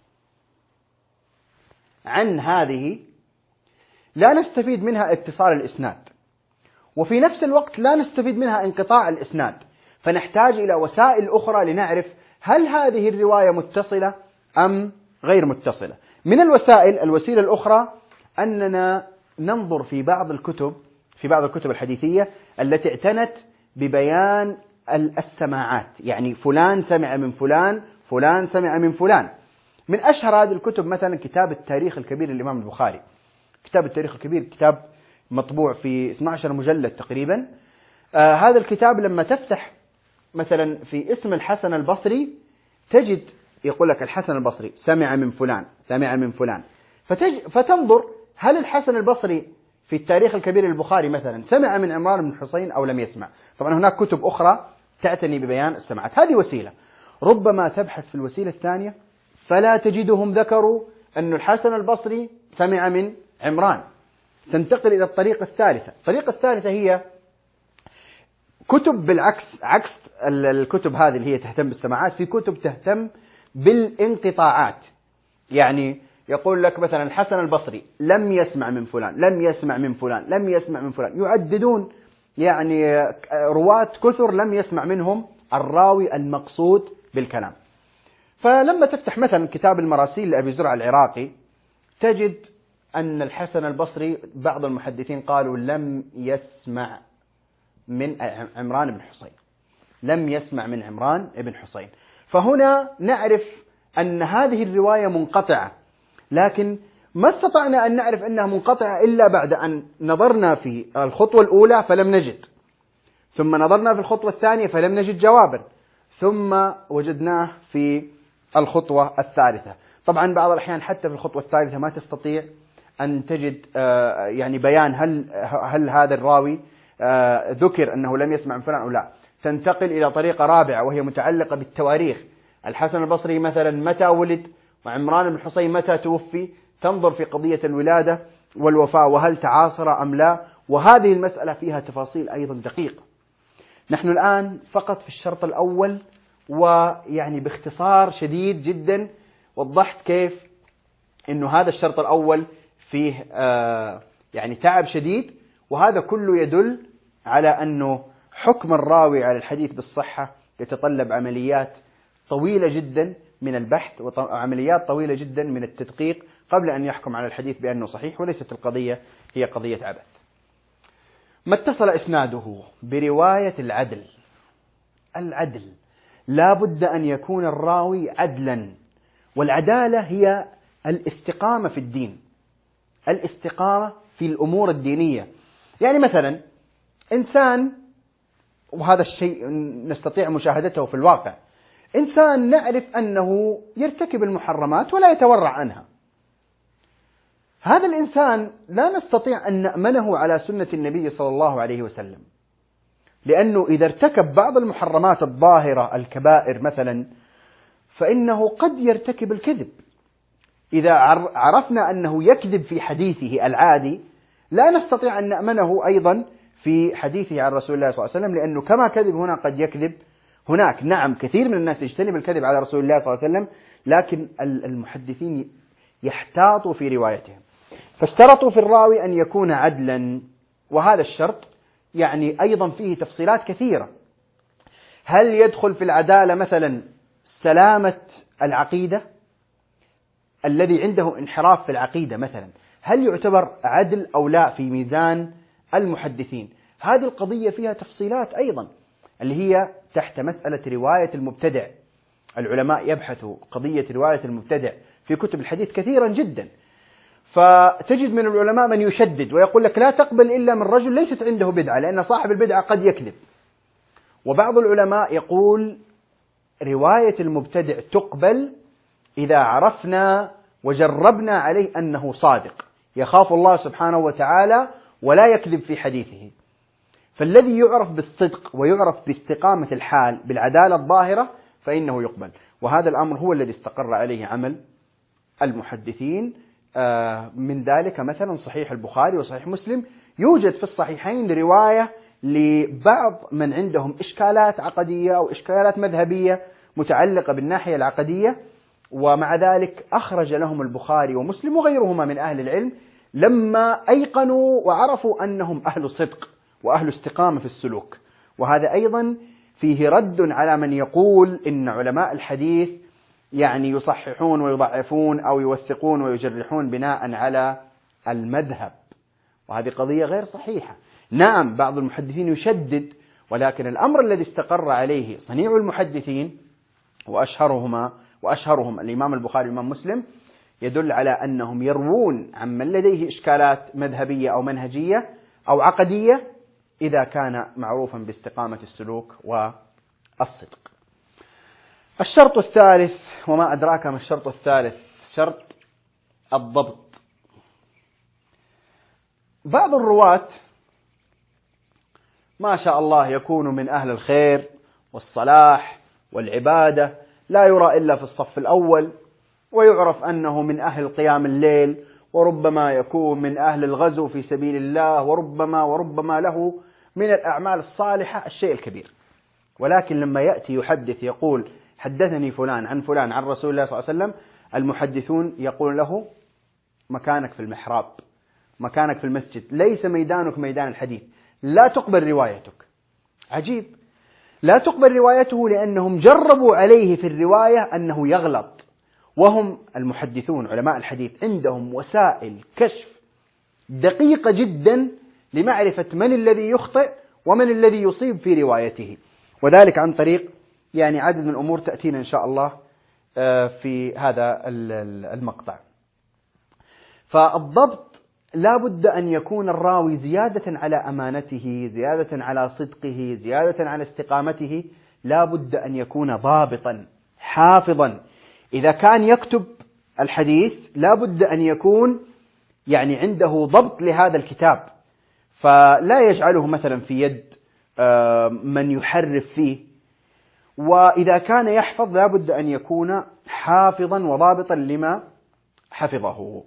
عن هذه لا نستفيد منها اتصال الإسناد، وفي نفس الوقت لا نستفيد منها انقطاع الإسناد، فنحتاج إلى وسائل أخرى لنعرف هل هذه الرواية متصلة أم غير متصلة. من الوسيلة الأخرى أننا ننظر في بعض الكتب الحديثية التي اعتنت ببيان السماعات، يعني فلان سمع من فلان، فلان سمع من فلان. من أشهر هذه الكتب مثلا كتاب التاريخ الكبير للإمام البخاري. كتاب التاريخ الكبير كتاب مطبوع في 12 مجلد تقريبا. هذا الكتاب لما تفتح مثلا في اسم الحسن البصري تجد يقول لك الحسن البصري سمع من فلان، سمع من فلان، فتنظر هل الحسن البصري في التاريخ الكبير للبخاري مثلا سمع من عمران بن حسين أو لم يسمع. طبعا هناك كتب أخرى تعتني ببيان السماعات. هذه وسيلة. ربما تبحث في الوسيلة الثانية فلا تجدهم ذكروا أن الحسن البصري سمع من عمران، تنتقل إلى الطريقة الثالثة. الطريقة الثالثة هي كتب بالعكس، عكس الكتب هذه اللي هي تهتم بالسماعات، في كتب تهتم بالانقطاعات. يعني يقول لك مثلا الحسن البصري لم يسمع من فلان، لم يسمع من فلان، لم يسمع من فلان، يعددون يعني رواة كثر لم يسمع منهم الراوي المقصود بالكلام. فلما تفتح مثلا كتاب المراسيل لأبي زرع العراقي تجد أن الحسن البصري بعض المحدثين قالوا لم يسمع من عمران بن حسين، لم يسمع من عمران بن حسين. فهنا نعرف أن هذه الرواية منقطعة، لكن ما استطعنا أن نعرف أنها منقطعة إلا بعد أن نظرنا في الخطوة الأولى فلم نجد، ثم نظرنا في الخطوة الثانية فلم نجد جوابا، ثم وجدناه في الخطوة الثالثة. طبعا بعض الأحيان حتى في الخطوة الثالثة ما تستطيع أن تجد يعني بيان هل هذا الراوي ذكر أنه لم يسمع من فلان أو لا. تنتقل إلى طريقة رابعة وهي متعلقة بالتواريخ. الحسن البصري مثلا متى ولد، وعمران بن الحصين متى توفي، تنظر في قضية الولادة والوفاة وهل تعاصر أم لا، وهذه المسألة فيها تفاصيل أيضا دقيقة. نحن الآن فقط في الشرط الأول، ويعني باختصار شديد جدا وضحت كيف أنه هذا الشرط الأول فيه يعني تعب شديد، وهذا كله يدل على أنه حكم الراوي على الحديث بالصحة يتطلب عمليات طويلة جدا من البحث وعمليات طويلة جدا من التدقيق قبل أن يحكم على الحديث بأنه صحيح، وليست القضية هي قضية عبث. ما اتصل إسناده برواية العدل لا بد أن يكون الراوي عدلا، والعدالة هي الاستقامة في الدين، الاستقامة في الأمور الدينية. يعني مثلا إنسان، وهذا الشيء نستطيع مشاهدته في الواقع، إنسان نعرف أنه يرتكب المحرمات ولا يتورع عنها، هذا الإنسان لا نستطيع أن نأمنه على سنة النبي صلى الله عليه وسلم، لأنه إذا ارتكب بعض المحرمات الظاهرة الكبائر مثلا فإنه قد يرتكب الكذب. إذا عرفنا أنه يكذب في حديثه العادي لا نستطيع أن نأمنه أيضا في حديثه عن رسول الله صلى الله عليه وسلم، لأنه كما كذب هنا قد يكذب هناك. نعم كثير من الناس يجتنب الكذب على رسول الله صلى الله عليه وسلم، لكن المحدثين يحتاطوا في روايتهم، فاشترطوا في الراوي أن يكون عدلا، وهذا الشرط يعني أيضا فيه تفصيلات كثيرة. هل يدخل في العدالة مثلا سلامة العقيدة؟ الذي عنده انحراف في العقيدة مثلا هل يعتبر عدل أو لا في ميزان المحدثين؟ هذه القضية فيها تفصيلات أيضا، اللي هي تحت مسألة رواية المبتدع. العلماء يبحثوا قضية رواية المبتدع في كتب الحديث كثيرا جدا، فتجد من العلماء من يشدد ويقول لك لا تقبل إلا من رجل ليست عنده بدعة، لأن صاحب البدعة قد يكذب. وبعض العلماء يقول رواية المبتدع تقبل إذا عرفنا وجربنا عليه أنه صادق، يخاف الله سبحانه وتعالى ولا يكذب في حديثه. فالذي يعرف بالصدق ويعرف باستقامة الحال بالعدالة الظاهرة فإنه يقبل، وهذا الأمر هو الذي استقر عليه عمل المحدثين. من ذلك مثلا صحيح البخاري وصحيح مسلم، يوجد في الصحيحين رواية لبعض من عندهم إشكالات عقدية أو إشكالات مذهبية متعلقة بالناحية العقدية، ومع ذلك أخرج لهم البخاري ومسلم وغيرهما من أهل العلم لما أيقنوا وعرفوا أنهم أهل صدق وأهل استقامة في السلوك. وهذا أيضا فيه رد على من يقول إن علماء الحديث يعني يصححون ويضعفون أو يوثقون ويجرحون بناء على المذهب، وهذه قضية غير صحيحة. نعم بعض المحدثين يشدد، ولكن الأمر الذي استقر عليه صنيع المحدثين وأشهرهم الإمام البخاري والإمام مسلم يدل على أنهم يروون عمن لديه إشكالات مذهبية أو منهجية أو عقدية إذا كان معروفا باستقامة السلوك والصدق. الشرط الثالث، وما أدراك ما الشرط الثالث، شرط الضبط. بعض الرواة ما شاء الله يكون من أهل الخير والصلاح والعبادة، لا يرى إلا في الصف الأول، ويعرف أنه من أهل قيام الليل، وربما يكون من أهل الغزو في سبيل الله، وربما له من الأعمال الصالحة الشيء الكبير. ولكن لما يأتي يحدث يقول حدثني فلان عن فلان عن رسول الله صلى الله عليه وسلم، المحدثون يقول له مكانك في المحراب، مكانك في المسجد، ليس ميدانك ميدان الحديث، لا تقبل روايتك. عجيب، لا تقبل روايته لأنهم جربوا عليه في الرواية أنه يغلط، وهم المحدثون علماء الحديث عندهم وسائل كشف دقيقة جدا لمعرفة من الذي يخطئ ومن الذي يصيب في روايته، وذلك عن طريق يعني عدد من الأمور تأتينا إن شاء الله في هذا المقطع. فالضبط لا بد أن يكون الراوي زيادة على أمانته، زيادة على صدقه، زيادة على استقامته، لا بد أن يكون ضابطا حافظا. إذا كان يكتب الحديث لا بد أن يكون عنده ضبط لهذا الكتاب، فلا يجعله مثلا في يد من يحرف فيه. وإذا كان يحفظ لا بد أن يكون حافظا وضابطا لما حفظه.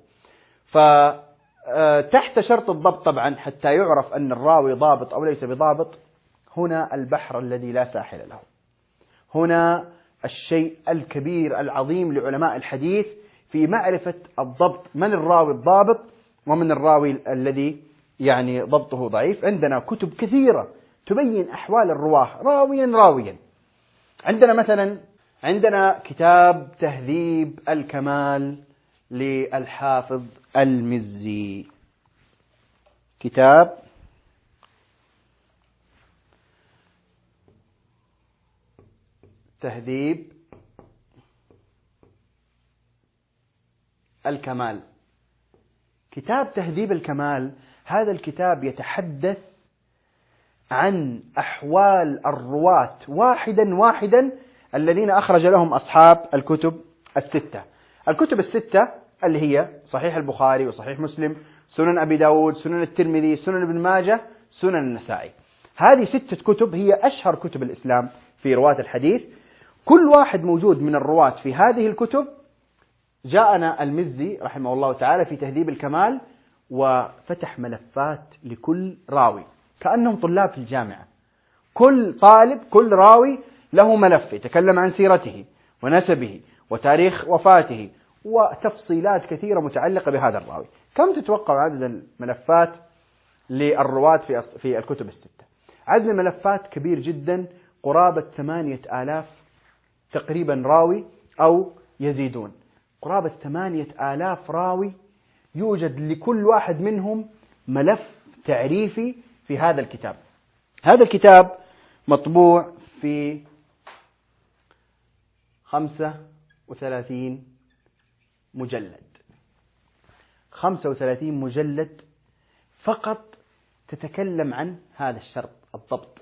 فتحت شرط الضبط طبعا حتى يعرف أن الراوي ضابط أو ليس بضابط، هنا البحر الذي لا ساحل له، هنا الشيء الكبير العظيم لعلماء الحديث في معرفة الضبط، من الراوي الضابط ومن الراوي الذي ضبطه ضعيف. عندنا كتب كثيرة تبين أحوال الرواه راويا. عندنا كتاب تهذيب الكمال للحافظ المزي، كتاب تهذيب الكمال. كتاب تهذيب الكمال هذا الكتاب يتحدث عن أحوال الرواة واحدا الذين أخرج لهم أصحاب الكتب الستة. الكتب الستة اللي هي صحيح البخاري وصحيح مسلم، سنن أبي داود، سنن الترمذي، سنن ابن ماجه، سنن النسائي. هذه 6 كتب هي أشهر كتب الإسلام في رواة الحديث. كل واحد موجود من الرواة في هذه الكتب جاءنا المزي رحمه الله تعالى في تهذيب الكمال وفتح ملفات لكل راوي كأنهم طلاب في الجامعة. كل طالب، كل راوي له ملف يتكلم عن سيرته ونسبه وتاريخ وفاته وتفصيلات كثيرة متعلقة بهذا الراوي. كم تتوقع عدد الملفات للرواة في الكتب الستة؟ عدد الملفات كبير جدا، قرابة 8000 تقريبا راوي أو يزيدون. قرابة 8000 راوي، يوجد لكل واحد منهم ملف تعريفي في هذا الكتاب. هذا الكتاب مطبوع في 35 مجلد، 35 مجلد فقط تتكلم عن هذا الشرط الضبط.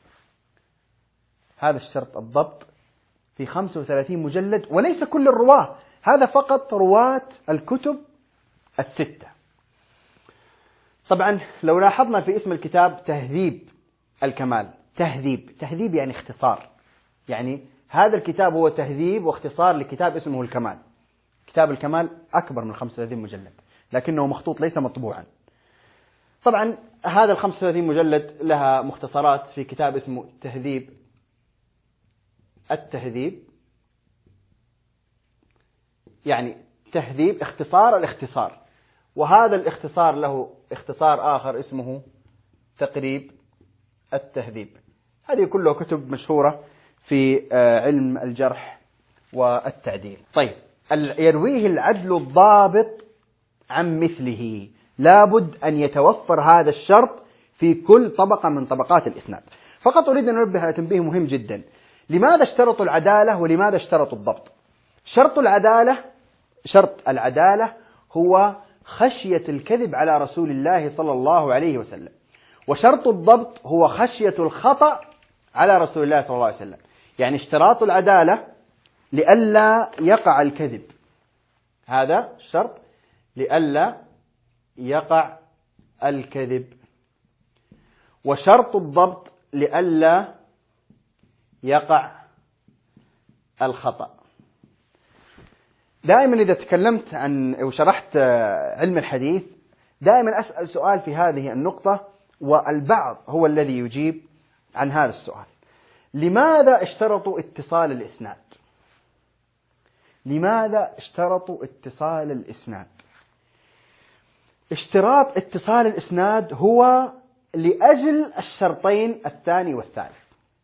هذا الشرط الضبط في 35 مجلد، وليس كل الرواة، هذا فقط رواة الكتب الستة. طبعا لو لاحظنا في اسم الكتاب تهذيب الكمال، تهذيب يعني اختصار، هذا الكتاب هو تهذيب واختصار لكتاب اسمه الكمال. كتاب الكمال أكبر من 35 مجلد لكنه مخطوط ليس مطبوعا. طبعا هذا 35 مجلد لها مختصرات في كتاب اسمه تهذيب التهذيب، تهذيب اختصار الاختصار، وهذا الاختصار له اختصار آخر اسمه تقريب التهذيب. هذه كلها كتب مشهورة في علم الجرح والتعديل. طيب، يرويه العدل الضابط عن مثله، لابد أن يتوفر هذا الشرط في كل طبقة من طبقات الإسناد. فقط أريد أن ننبه على تنبيه مهم جدا. لماذا اشترطوا العدالة ولماذا اشترطوا الضبط؟ شرط العدالة هو خشية الكذب على رسول الله صلى الله عليه وسلم، وشرط الضبط هو خشية الخطأ على رسول الله صلى الله عليه وسلم. اشتراط العدالة لئلا يقع الكذب، هذا شرط لئلا يقع الكذب، وشرط الضبط لئلا يقع الخطأ. دائما إذا تكلمت عن وشرحت علم الحديث دائما أسأل سؤال في هذه النقطة، والبعض هو الذي يجيب عن هذا السؤال: لماذا اشترطوا اتصال الإسناد؟ لماذا اشترطوا اتصال الإسناد؟ اشتراط اتصال الإسناد هو لأجل الشرطين الثاني والثالث.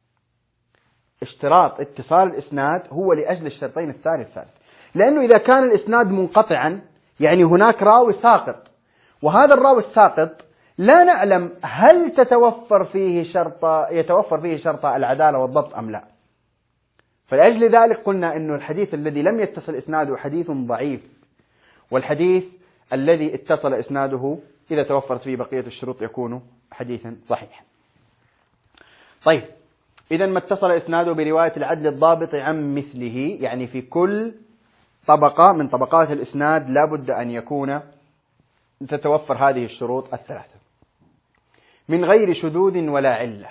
اشتراط اتصال الإسناد هو لأجل الشرطين الثاني والثالث، لأنه إذا كان الإسناد منقطعا هناك راوي ساقط، وهذا الراوي الساقط لا نعلم هل يتوفر فيه شرط العدالة والضبط أم لا. فلأجل ذلك قلنا أنه الحديث الذي لم يتصل إسناده حديث ضعيف، والحديث الذي اتصل إسناده إذا توفرت فيه بقية الشروط يكون حديثا صحيحا. طيب، إذا ما اتصل إسناده برواية العدل الضابط عن مثله، يعني في كل طبقة من طبقات الإسناد لا بد أن يكون تتوفر هذه الشروط الثلاثة: من غير شذوذ ولا علة.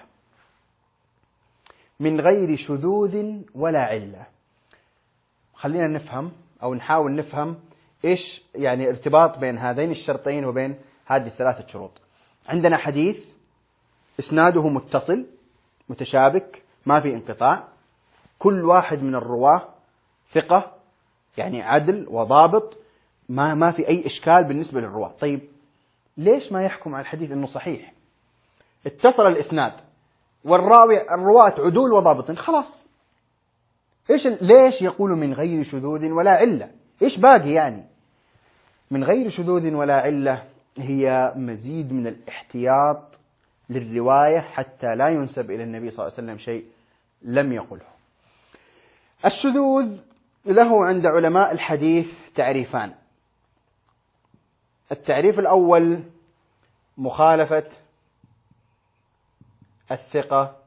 من غير شذوذ ولا علة، خلينا نفهم أو نحاول نفهم إيش يعني ارتباط بين هذين الشرطين وبين هذه الثلاثة شروط. عندنا حديث إسناده متصل متشابك ما في انقطاع، كل واحد من الرواة ثقة يعني عدل وضابط، ما في أي إشكال بالنسبة للرواة. طيب ليش ما يحكم على الحديث أنه صحيح؟ اتصل الإسناد الرواة عدول وضابط، خلاص. ليش يقول من غير شذوذ ولا علة؟ إيش باقي يعني؟ من غير شذوذ ولا علة هي مزيد من الاحتياط للرواية حتى لا ينسب إلى النبي صلى الله عليه وسلم شيء لم يقله. الشذوذ له عند علماء الحديث تعريفان. التعريف الأول مخالفة الثقة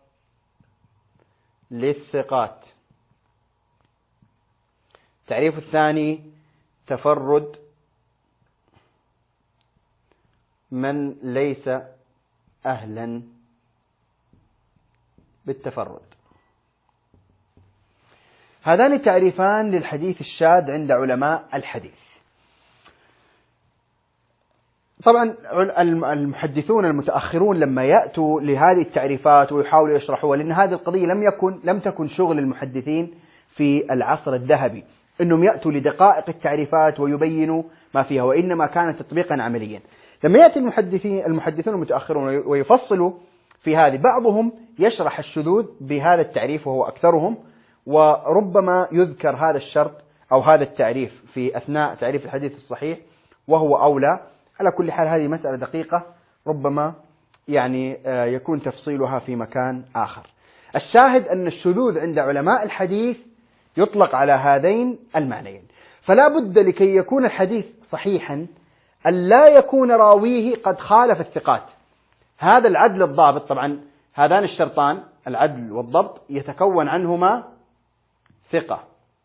للثقات. التعريف الثاني تفرد من ليس أهلا بالتفرد. هذان التعريفان للحديث الشاذ عند علماء الحديث. طبعا المحدثون المتأخرون لما يأتوا لهذه التعريفات ويحاولوا يشرحوها، لأن هذه القضية لم تكن شغل المحدثين في العصر الذهبي أنهم يأتوا لدقائق التعريفات ويبينوا ما فيها، وإنما كانت تطبيقا عمليا. لما يأتي المحدثون المتأخرون ويفصلوا في هذه، بعضهم يشرح الشذوذ بهذا التعريف وهو أكثرهم، وربما يذكر هذا الشرط أو هذا التعريف في أثناء تعريف الحديث الصحيح وهو أولى. على كل حال هذه مسألة دقيقة ربما يعني يكون تفصيلها في مكان آخر. الشاهد أن الشذوذ عند علماء الحديث يطلق على هذين المعنيين. فلا بد لكي يكون الحديث صحيحا أن لا يكون راويه قد خالف الثقات. هذا العدل الضابط، طبعا هذان الشرطان العدل والضبط يتكون عنهما ثقة.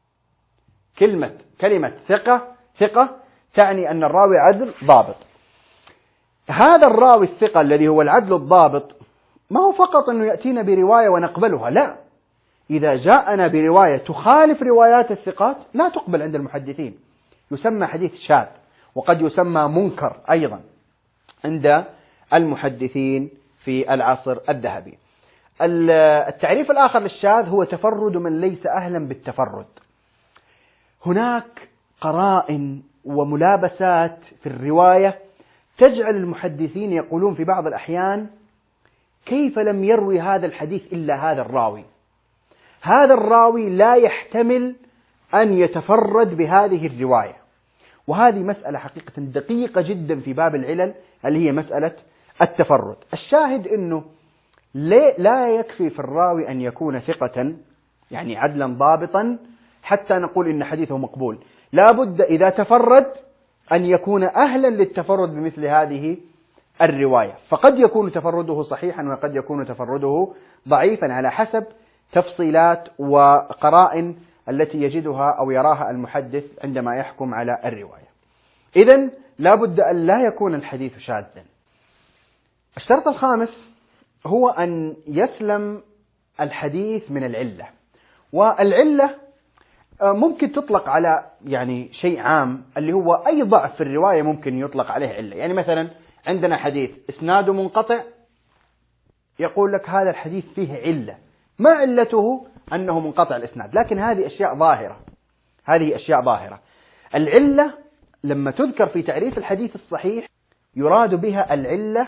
كلمة ثقة تعني أن الراوي عدل ضابط. هذا الراوي الثقة الذي هو العدل الضابط ما هو فقط أنه يأتينا برواية ونقبلها، لا، إذا جاءنا برواية تخالف روايات الثقات لا تقبل عند المحدثين، يسمى حديث شاذ، وقد يسمى منكر أيضا عند المحدثين في العصر الذهبي. التعريف الآخر للشاذ هو تفرد من ليس أهلا بالتفرد. هناك قرائن وملابسات في الرواية تجعل المحدثين يقولون في بعض الأحيان كيف لم يروي هذا الحديث إلا هذا الراوي؟ هذا الراوي لا يحتمل أن يتفرد بهذه الرواية. وهذه مسألة حقيقة دقيقة جدا في باب العلل اللي هي مسألة التفرد. الشاهد أنه لا يكفي في الراوي أن يكون ثقة يعني عدلا ضابطا حتى نقول إن حديثه مقبول، لا بد إذا تفرد أن يكون أهلا للتفرد بمثل هذه الرواية. فقد يكون تفرده صحيحا وقد يكون تفرده ضعيفا على حسب تفصيلات وقرائن التي يجدها أو يراها المحدث عندما يحكم على الرواية. إذن لا بد أن لا يكون الحديث شاذا. الشرط الخامس هو أن يسلم الحديث من العلة. والعلة ممكن تطلق على يعني شيء عام اللي هو أي ضعف في الرواية ممكن يطلق عليه علة. يعني مثلا عندنا حديث إسناده منقطع، يقول لك هذا الحديث فيه علة، ما علته أنه منقطع الإسناد، لكن هذه أشياء ظاهرة. العلة لما تذكر في تعريف الحديث الصحيح يراد بها العلة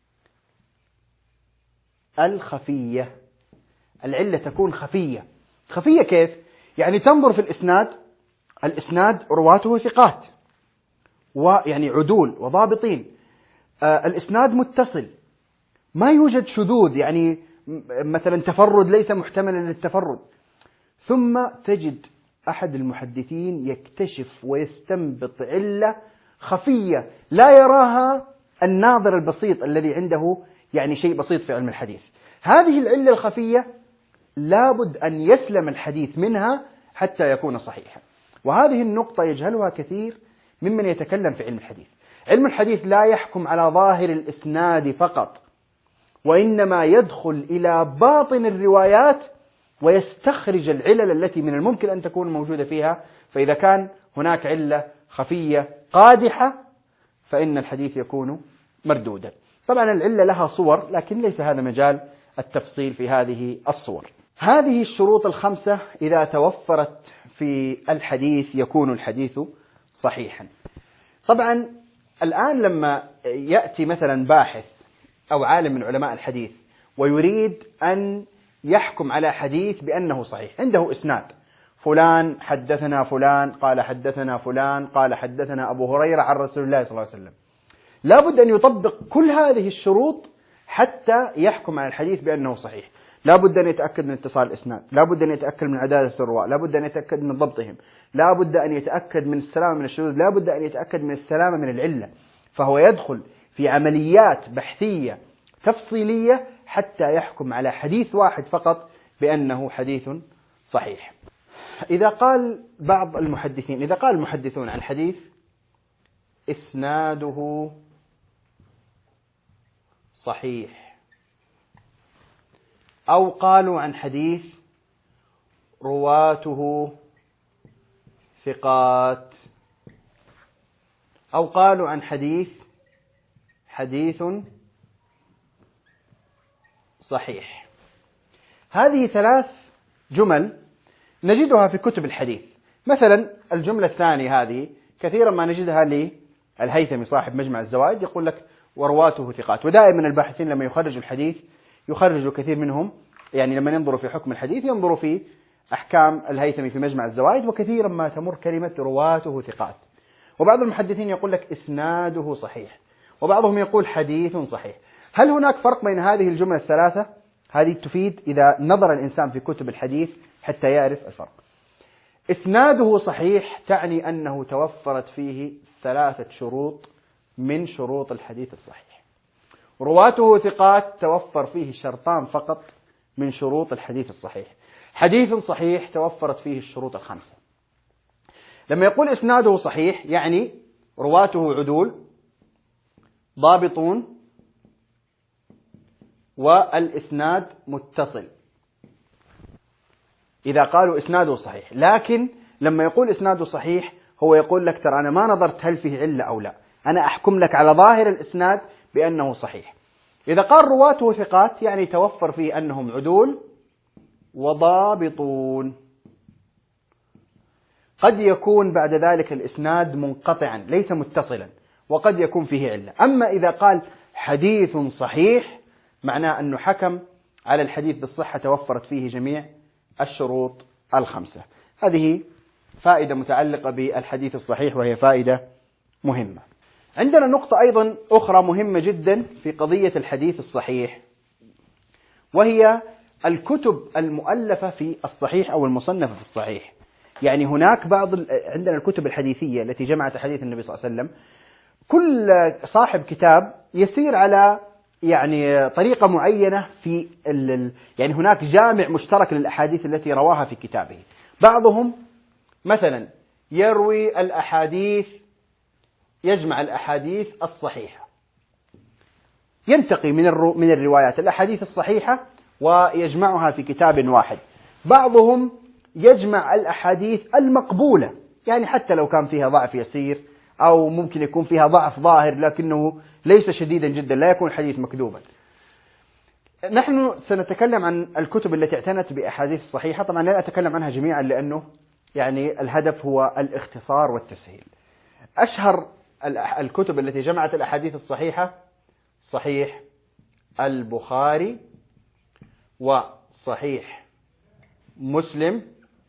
الخفية. العلة تكون خفية كيف؟ يعني تنظر في الإسناد رواته ثقات ويعني عدول وضابطين، الإسناد متصل، ما يوجد شذوذ، يعني مثلا تفرد ليس محتملا للتفرد، ثم تجد أحد المحدثين يكتشف ويستنبط علة خفية لا يراها الناظر البسيط الذي عنده يعني شيء بسيط في علم الحديث. هذه العلة الخفية لابد أن يسلم الحديث منها حتى يكون صحيحا، وهذه النقطة يجهلها كثير ممن يتكلم في علم الحديث. علم الحديث لا يحكم على ظاهر الإسناد فقط، وإنما يدخل إلى باطن الروايات ويستخرج العلل التي من الممكن أن تكون موجودة فيها. فإذا كان هناك علة خفية قادحة فإن الحديث يكون مردودا. طبعا العلة لها صور، لكن ليس هذا مجال التفصيل في هذه الصور. هذه الشروط الخمسة إذا توفرت في الحديث يكون الحديث صحيحا. طبعا الآن لما يأتي مثلا باحث أو عالم من علماء الحديث ويريد أن يحكم على حديث بأنه صحيح، عنده إسناد، فلان حدثنا فلان قال حدثنا فلان قال حدثنا أبو هريرة عن رسول الله صلى الله عليه وسلم، لابد أن يطبق كل هذه الشروط حتى يحكم على الحديث بأنه صحيح. لابد أن يتأكد من اتصال الإسناد، لابد أن يتأكد من عدالة الرواة، لابد أن يتأكد من ضبطهم، لابد أن يتأكد من السلامة من الشذوذ، لابد أن يتأكد من السلامة من العلة. فهو يدخل في عمليات بحثية تفصيلية حتى يحكم على حديث واحد فقط بأنه حديث صحيح. إذا قال بعض المحدثين، إذا قال المحدثون عن حديث إسناده صحيح، أو قالوا عن حديث رواته ثقات، أو قالوا عن حديث صحيح، هذه ثلاث جمل نجدها في كتب الحديث. مثلا الجملة الثانية هذه كثيرا ما نجدها للهيثمي صاحب مجمع الزوائد، يقول لك ورواته ثقات. ودائما الباحثين لما يخرجوا الحديث يخرجوا كثير منهم، يعني لما ينظروا في حكم الحديث ينظروا في أحكام الهيثمي في مجمع الزوائد، وكثيرا ما تمر كلمة رواته ثقات. وبعض المحدثين يقول لك إسناده صحيح، وبعضهم يقول حديث صحيح. هل هناك فرق بين هذه الجمل الثلاثة؟ هذه تفيد إذا نظر الإنسان في كتب الحديث حتى يعرف الفرق. إسناده صحيح تعني أنه توفرت فيه ثلاثة شروط من شروط الحديث الصحيح. رواته ثقات توفر فيه شرطان فقط من شروط الحديث الصحيح. حديث صحيح توفرت فيه الشروط الخمسة. لما يقول إسناده صحيح يعني رواته عدول ضابطون والإسناد متصل، إذا قالوا إسناده صحيح. لكن لما يقول إسناده صحيح هو يقول لك ترى أنا ما نظرت هل فيه علة أو لا، أنا أحكم لك على ظاهر الإسناد بأنه صحيح. إذا قال رواته ثقات يعني توفر فيه أنهم عدول وضابطون. قد يكون بعد ذلك الإسناد منقطعا ليس متصلا، وقد يكون فيه علة. أما إذا قال حديث صحيح معناه أنه حكم على الحديث بالصحة، توفرت فيه جميع الشروط الخمسة. هذه فائدة متعلقة بالحديث الصحيح، وهي فائدة مهمة. عندنا نقطة أيضا أخرى مهمة جدا في قضية الحديث الصحيح، وهي الكتب المؤلفة في الصحيح أو المصنفة في الصحيح. يعني هناك عندنا الكتب الحديثية التي جمعت حديث النبي صلى الله عليه وسلم. كل صاحب كتاب يسير على يعني طريقة معينة في يعني هناك جامع مشترك للأحاديث التي رواها في كتابه. بعضهم مثلا يروي الأحاديث، يجمع الأحاديث الصحيحة، ينتقي من الروايات الأحاديث الصحيحة ويجمعها في كتاب واحد. بعضهم يجمع الأحاديث المقبولة، يعني حتى لو كان فيها ضعف يسير أو ممكن يكون فيها ضعف ظاهر لكنه ليس شديدا جدا، لا يكون الحديث مكذوبا. نحن سنتكلم عن الكتب التي اعتنت بأحاديث الصحيحة. طبعا لا أتكلم عنها جميعا لأنه يعني الهدف هو الاختصار والتسهيل. أشهر الكتب التي جمعت الأحاديث الصحيحة صحيح البخاري، وصحيح مسلم،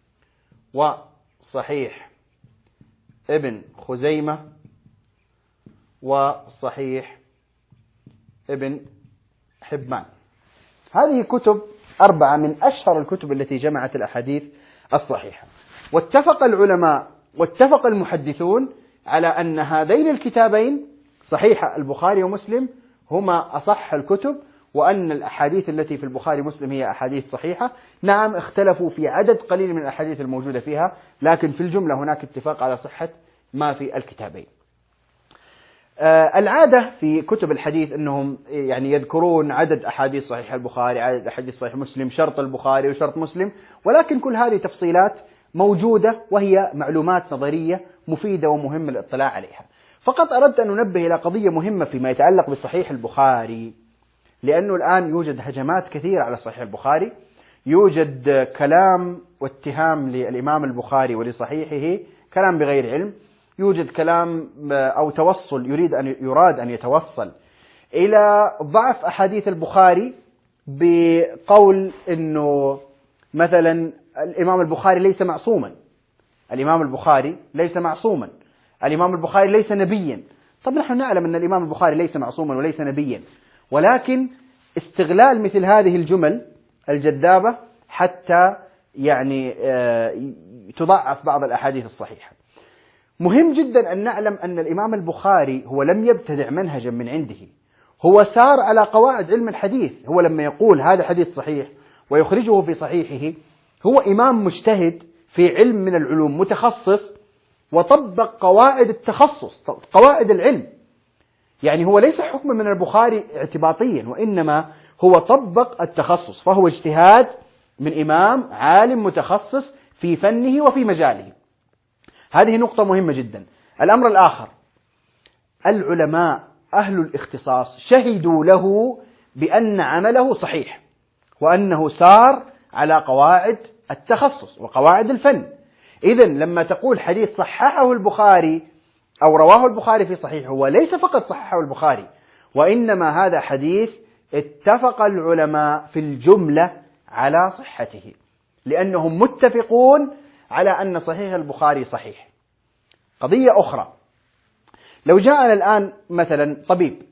وصحيح ابن خزيمة، وصحيح ابن حبان. هذه كتب 4 من أشهر الكتب التي جمعت الأحاديث الصحيحة. واتفق العلماء واتفق المحدثون على أن هذين الكتابين صحيح البخاري ومسلم هما أصح الكتب، وأن الأحاديث التي في البخاري ومسلم هي أحاديث صحيحة. نعم اختلفوا في عدد قليل من الأحاديث الموجودة فيها، لكن في الجملة هناك اتفاق على صحة ما في الكتابين. العادة في كتب الحديث أنهم يعني يذكرون عدد أحاديث صحيح البخاري، عدد أحاديث صحيح مسلم، شرط البخاري وشرط مسلم، ولكن كل هذه تفصيلات موجودة وهي معلومات نظرية مفيدة ومهمة للاطلاع عليها. فقط أردت أن أنبه إلى قضية مهمة فيما يتعلق بصحيح البخاري، لأنه الآن يوجد هجمات كثيرة على صحيح البخاري، يوجد كلام واتهام للإمام البخاري ولصحيحه كلام بغير علم، يوجد كلام أو توصل يراد أن يتوصل إلى ضعف أحاديث البخاري بقول أنه مثلا الإمام البخاري ليس معصوما، الإمام البخاري ليس معصوما، الإمام البخاري ليس نبيا. طب نحن نعلم أن الإمام البخاري ليس معصوما وليس نبيا، ولكن استغلال مثل هذه الجمل الجذابة حتى يعني تضعف بعض الأحاديث الصحيحة. مهم جدا أن نعلم أن الإمام البخاري هو لم يبتدع منهجا من عنده، هو سار على قواعد علم الحديث. هو لما يقول هذا حديث صحيح ويخرجه في صحيحه، هو إمام مجتهد في علم من العلوم متخصص، وطبق قواعد التخصص، قواعد العلم. يعني هو ليس حكما من البخاري اعتباطيا، وإنما هو طبق التخصص، فهو اجتهاد من إمام عالم متخصص في فنه وفي مجاله. هذه نقطة مهمة جدا. الأمر الآخر، العلماء أهل الاختصاص شهدوا له بأن عمله صحيح، وأنه سار على قواعد التخصص وقواعد الفن. إذن لما تقول حديث صححه البخاري أو رواه البخاري في صحيحه، وليس فقط صححه البخاري، وإنما هذا حديث اتفق العلماء في الجملة على صحته، لأنهم متفقون على أن صحيح البخاري صحيح. قضية أخرى، لو جاءنا الآن مثلا طبيب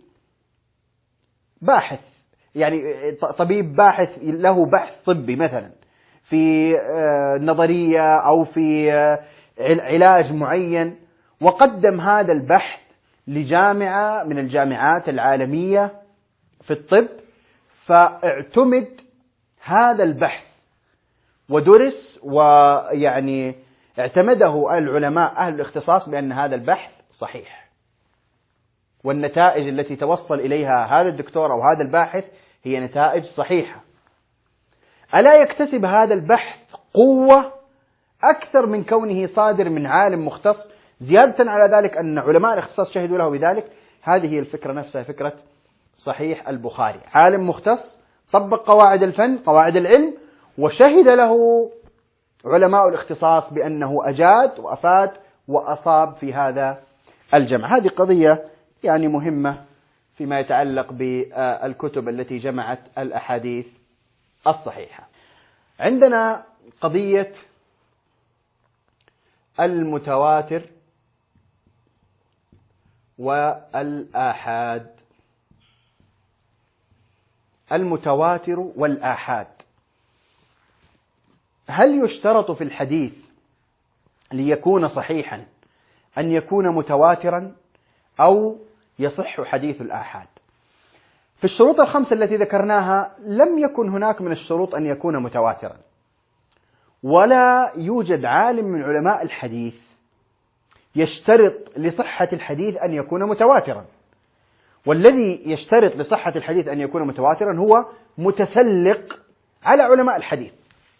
باحث، يعني طبيب باحث له بحث طبي مثلا في نظرية أو في علاج معين، وقدم هذا البحث لجامعة من الجامعات العالمية في الطب، فاعتمد هذا البحث ودرس، ويعني اعتمده العلماء أهل الاختصاص بأن هذا البحث صحيح، والنتائج التي توصل إليها هذا الدكتور أو هذا الباحث هي نتائج صحيحة. ألا يكتسب هذا البحث قوة أكثر من كونه صادر من عالم مختص، زيادة على ذلك أن علماء الاختصاص شهدوا له بذلك؟ هذه هي الفكرة نفسها، فكرة صحيح البخاري، عالم مختص طبق قواعد الفن قواعد العلم، وشهد له علماء الاختصاص بأنه أجاد وأفاد وأصاب في هذا الجمع. هذه قضية يعني مهمة فيما يتعلق بالكتب التي جمعت الأحاديث الصحيحة. عندنا قضية المتواتر والآحاد. المتواتر والآحاد، هل يشترط في الحديث ليكون صحيحا أن يكون متواترا، أو يصح حديث الآحاد؟ في الشروط الخمسة التي ذكرناها لم يكن هناك من الشروط أن يكون متواترا، ولا يوجد عالم من علماء الحديث يشترط لصحة الحديث أن يكون متواترا. والذي يشترط لصحة الحديث أن يكون متواترا هو متسلق على علماء الحديث.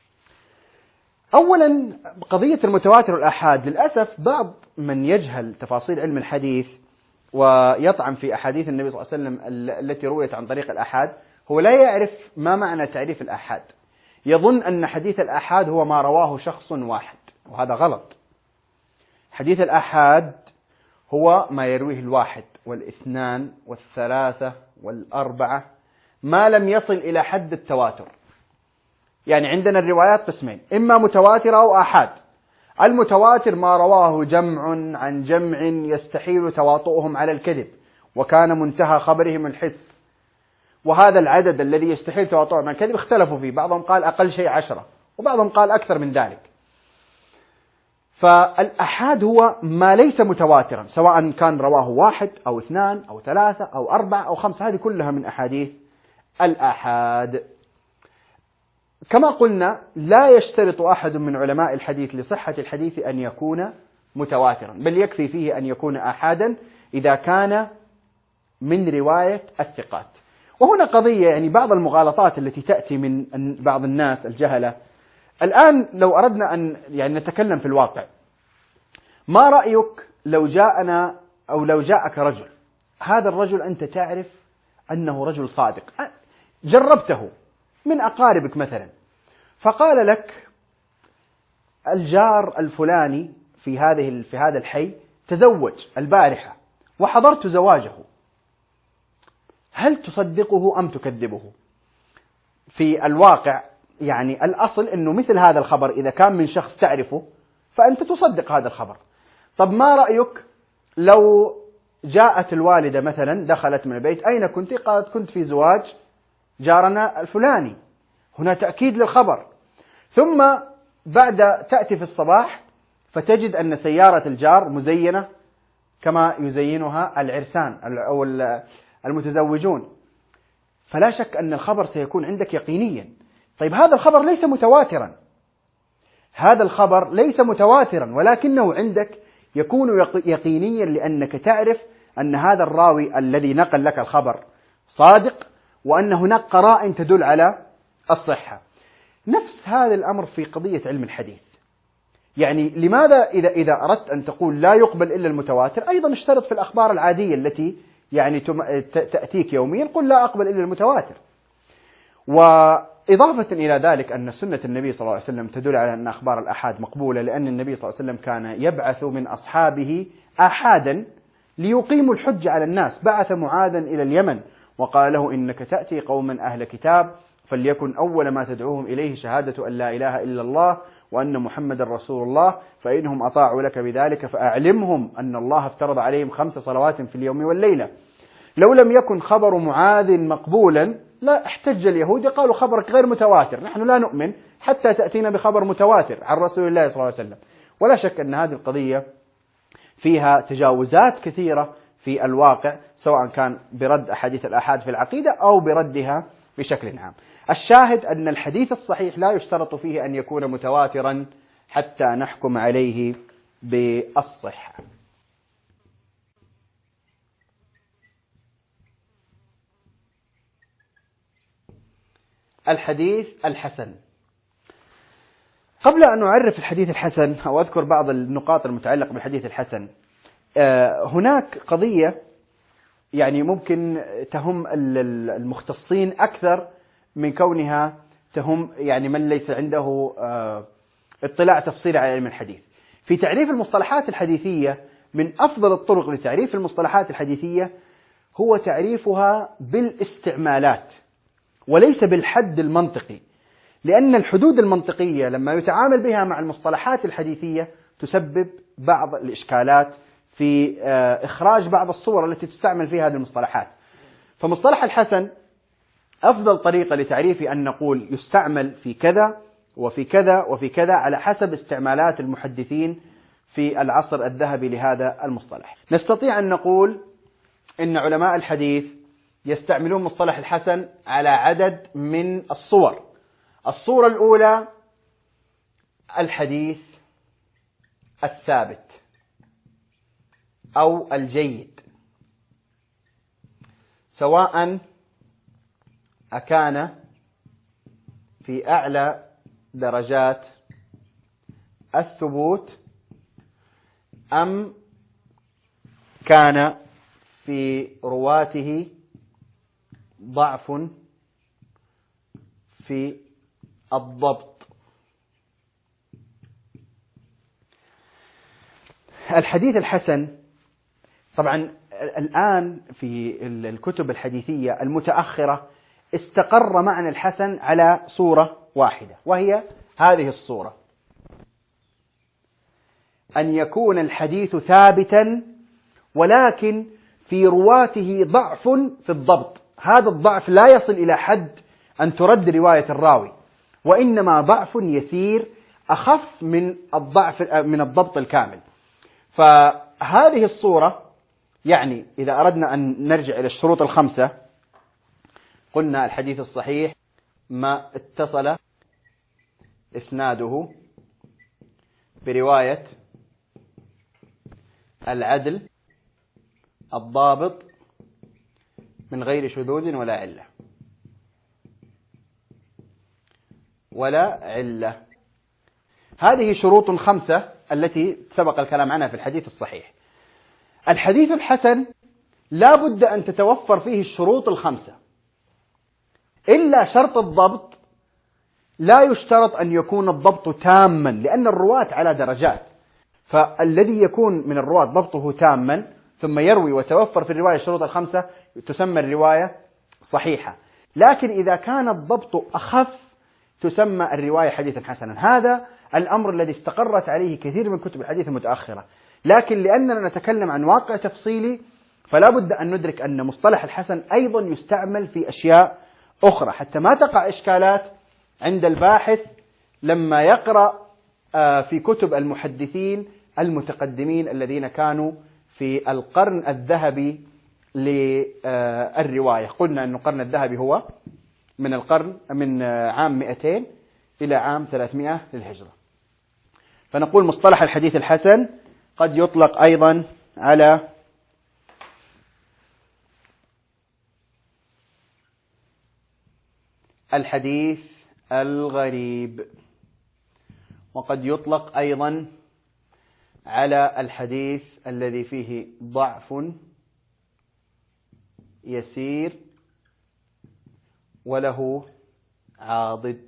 أولا، قضية المتواتر والآحاد، للأسف بعض من يجهل تفاصيل علم الحديث ويطعن في أحاديث النبي صلى الله عليه وسلم التي رويت عن طريق الآحاد، هو لا يعرف ما معنى تعريف الآحاد، يظن أن حديث الآحاد هو ما رواه شخص واحد، وهذا غلط. حديث الآحاد هو ما يرويه الواحد والاثنان والثلاثة والأربعة، ما لم يصل إلى حد التواتر. يعني عندنا الروايات قسمين، إما متواترة أو آحاد. المتواتر ما رواه جمع عن جمع يستحيل تواطؤهم على الكذب، وكان منتهى خبرهم الحس، وهذا العدد الذي يستحيل تواطؤهم على الكذب اختلفوا فيه، بعضهم قال أقل شيء 10، وبعضهم قال أكثر من ذلك. فالأحاد هو ما ليس متواترا، سواء كان رواه 1 أو 2 أو 3 أو 4 أو 5، هذه كلها من أحاديث الآحاد. كما قلنا لا يشترط أحد من علماء الحديث لصحة الحديث أن يكون متواترا، بل يكفي فيه أن يكون آحادا إذا كان من رواية الثقات. وهنا قضية، يعني بعض المغالطات التي تأتي من بعض الناس الجهلة. الآن لو أردنا أن نتكلم في الواقع، ما رأيك لو جاءنا أو لو جاءك رجل، هذا الرجل أنت تعرف أنه رجل صادق، جربته من أقاربك مثلا، فقال لك الجار الفلاني في هذا الحي تزوج البارحة وحضرت زواجه، هل تصدقه أم تكذبه؟ في الواقع يعني الأصل أنه مثل هذا الخبر إذا كان من شخص تعرفه فأنت تصدق هذا الخبر. طب ما رأيك لو جاءت الوالدة مثلا دخلت من البيت، أين كنت؟ قالت كنت في زواج جارنا الفلاني، هنا تأكيد للخبر. ثم بعد تأتي في الصباح فتجد أن سيارة الجار مزينة كما يزينها العرسان أو المتزوجون، فلا شك أن الخبر سيكون عندك يقينيا. طيب هذا الخبر ليس متواترا، هذا الخبر ليس متواترا، ولكنه عندك يكون يقينيا لأنك تعرف أن هذا الراوي الذي نقل لك الخبر صادق، وأن هناك قرائن تدل على الصحة. نفس هذا الأمر في قضية علم الحديث. يعني لماذا إذا أردت أن تقول لا يقبل إلا المتواتر، أيضا اشترط في الأخبار العادية التي يعني تأتيك يوميا قل لا أقبل إلا المتواتر. وإضافة إلى ذلك أن سنة النبي صلى الله عليه وسلم تدل على أن أخبار الآحاد مقبولة، لأن النبي صلى الله عليه وسلم كان يبعث من أصحابه آحادا ليقيموا الحجة على الناس. بعث معاذا إلى اليمن وقال له إنك تأتي قوما أهل كتاب فليكن أول ما تدعوهم إليه شهادة أن لا إله إلا الله وأن محمد رسول الله، فإنهم أطاعوا لك بذلك فأعلمهم أن الله افترض عليهم 5 صلوات في اليوم والليلة. لو لم يكن خبر معاذ مقبولا لا احتج اليهود قالوا خبرك غير متواتر، نحن لا نؤمن حتى تأتينا بخبر متواتر عن رسول الله صلى الله عليه وسلم. ولا شك أن هذه القضية فيها تجاوزات كثيرة في الواقع، سواء كان برد أحاديث الآحاد في العقيدة أو بردها بشكل عام. الشاهد أن الحديث الصحيح لا يشترط فيه أن يكون متواترا حتى نحكم عليه بالصحة. الحديث الحسن. قبل أن أعرف الحديث الحسن أو أذكر بعض النقاط المتعلقة بالحديث الحسن، هناك قضية يعني ممكن تهم المختصين أكثر من كونها تهم يعني من ليس عنده اطلاع تفصيلي على علم الحديث. في تعريف المصطلحات الحديثية، من أفضل الطرق لتعريف المصطلحات الحديثية هو تعريفها بالاستعمالات وليس بالحد المنطقي، لأن الحدود المنطقية لما يتعامل بها مع المصطلحات الحديثية تسبب بعض الإشكالات في إخراج بعض الصور التي تستعمل فيها هذه المصطلحات. فمصطلح الحسن أفضل طريقة لتعريفه أن نقول يستعمل في كذا وفي كذا وفي كذا على حسب استعمالات المحدثين في العصر الذهبي لهذا المصطلح. نستطيع أن نقول إن علماء الحديث يستعملون مصطلح الحسن على عدد من الصور. الصورة الأولى الحديث الثابت أو الجيد، سواء أكان في أعلى درجات الثبوت أم كان في رواته ضعف في الضبط. الحديث الحسن طبعا الآن في الكتب الحديثية المتأخرة استقر معنى الحسن على صورة واحدة، وهي هذه الصورة: أن يكون الحديث ثابتا ولكن في رواته ضعف في الضبط. هذا الضعف لا يصل إلى حد أن ترد رواية الراوي، وإنما ضعف يسير أخف من الضبط الكامل. فهذه الصورة يعني إذا أردنا أن نرجع إلى الشروط الخمسة، قلنا الحديث الصحيح ما اتصل إسناده برواية العدل الضابط من غير شذوذ ولا علة. هذه شروط خمسة التي سبق الكلام عنها في الحديث الصحيح. الحديث الحسن لا بد أن تتوفر فيه الشروط الخمسة، إلا شرط الضبط لا يشترط أن يكون الضبط تاما، لأن الرواة على درجات، فالذي يكون من الرواة ضبطه تاما ثم يروي وتوفر في الرواية الشروط الخمسة تسمى الرواية صحيحة. لكن إذا كان الضبط أخف تسمى الرواية حديثا حسنا. هذا الأمر الذي استقرت عليه كثير من كتب الحديث المتأخرة، لكن لأننا نتكلم عن واقع تفصيلي فلا بد أن ندرك أن مصطلح الحسن أيضا يستعمل في أشياء أخرى، حتى ما تقع إشكالات عند الباحث لما يقرأ في كتب المحدثين المتقدمين الذين كانوا في القرن الذهبي للرواية. قلنا أن القرن الذهبي هو من عام 200 إلى عام 300 للهجرة. فنقول مصطلح الحديث الحسن قد يطلق أيضا على الحديث الغريب، وقد يطلق أيضا على الحديث الذي فيه ضعف يسير وله عاضد.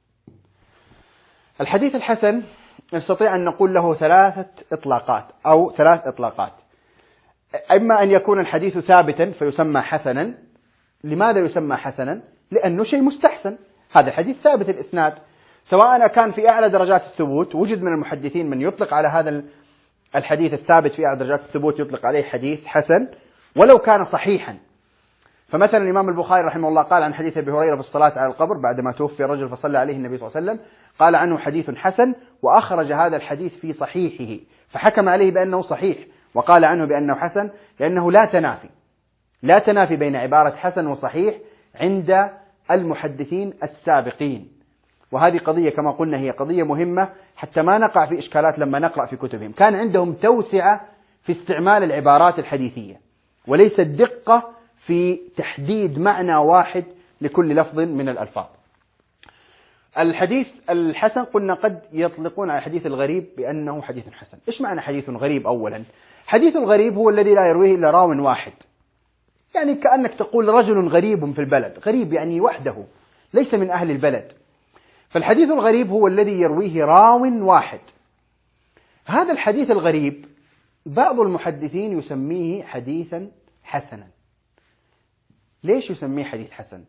الحديث الحسن نستطيع أن نقول له ثلاث إطلاقات. إما أن يكون الحديث ثابتا فيسمى حسنا. لماذا يسمى حسنا؟ لأنه شيء مستحسن، هذا حديث ثابت الإسناد، سواء كان في أعلى درجات الثبوت. وجد من المحدثين من يطلق على هذا الحديث الثابت في أعلى درجات الثبوت يطلق عليه حديث حسن ولو كان صحيحا. فمثلا الإمام البخاري رحمه الله قال عن حديث أبي هريرة بالصلاة على القبر بعدما توفي الرجل فصلى عليه النبي صلى الله عليه وسلم، قال عنه حديث حسن، وأخرج هذا الحديث في صحيحه فحكم عليه بأنه صحيح، وقال عنه بأنه حسن، لأنه لا تنافي بين عبارة حسن وصحيح عند المحدثين السابقين. وهذه قضية كما قلنا هي قضية مهمة حتى ما نقع في إشكالات لما نقرأ في كتبهم. كان عندهم توسعة في استعمال العبارات الحديثية وليس الدقة في تحديد معنى واحد لكل لفظ من الألفاظ. الحديث الحسن قلنا قد يطلقون على الحديث الغريب بأنه حديث حسن. إيش معنى حديث غريب؟ أولا حديث الغريب هو الذي لا يرويه إلا راو واحد، يعني كأنك تقول رجل غريب في البلد، غريب يعني وحده ليس من أهل البلد. فالحديث الغريب هو الذي يرويه راو واحد. هذا الحديث الغريب بعض المحدثين يسميه حديثا حسنا. ليش يسميه حديث حسن؟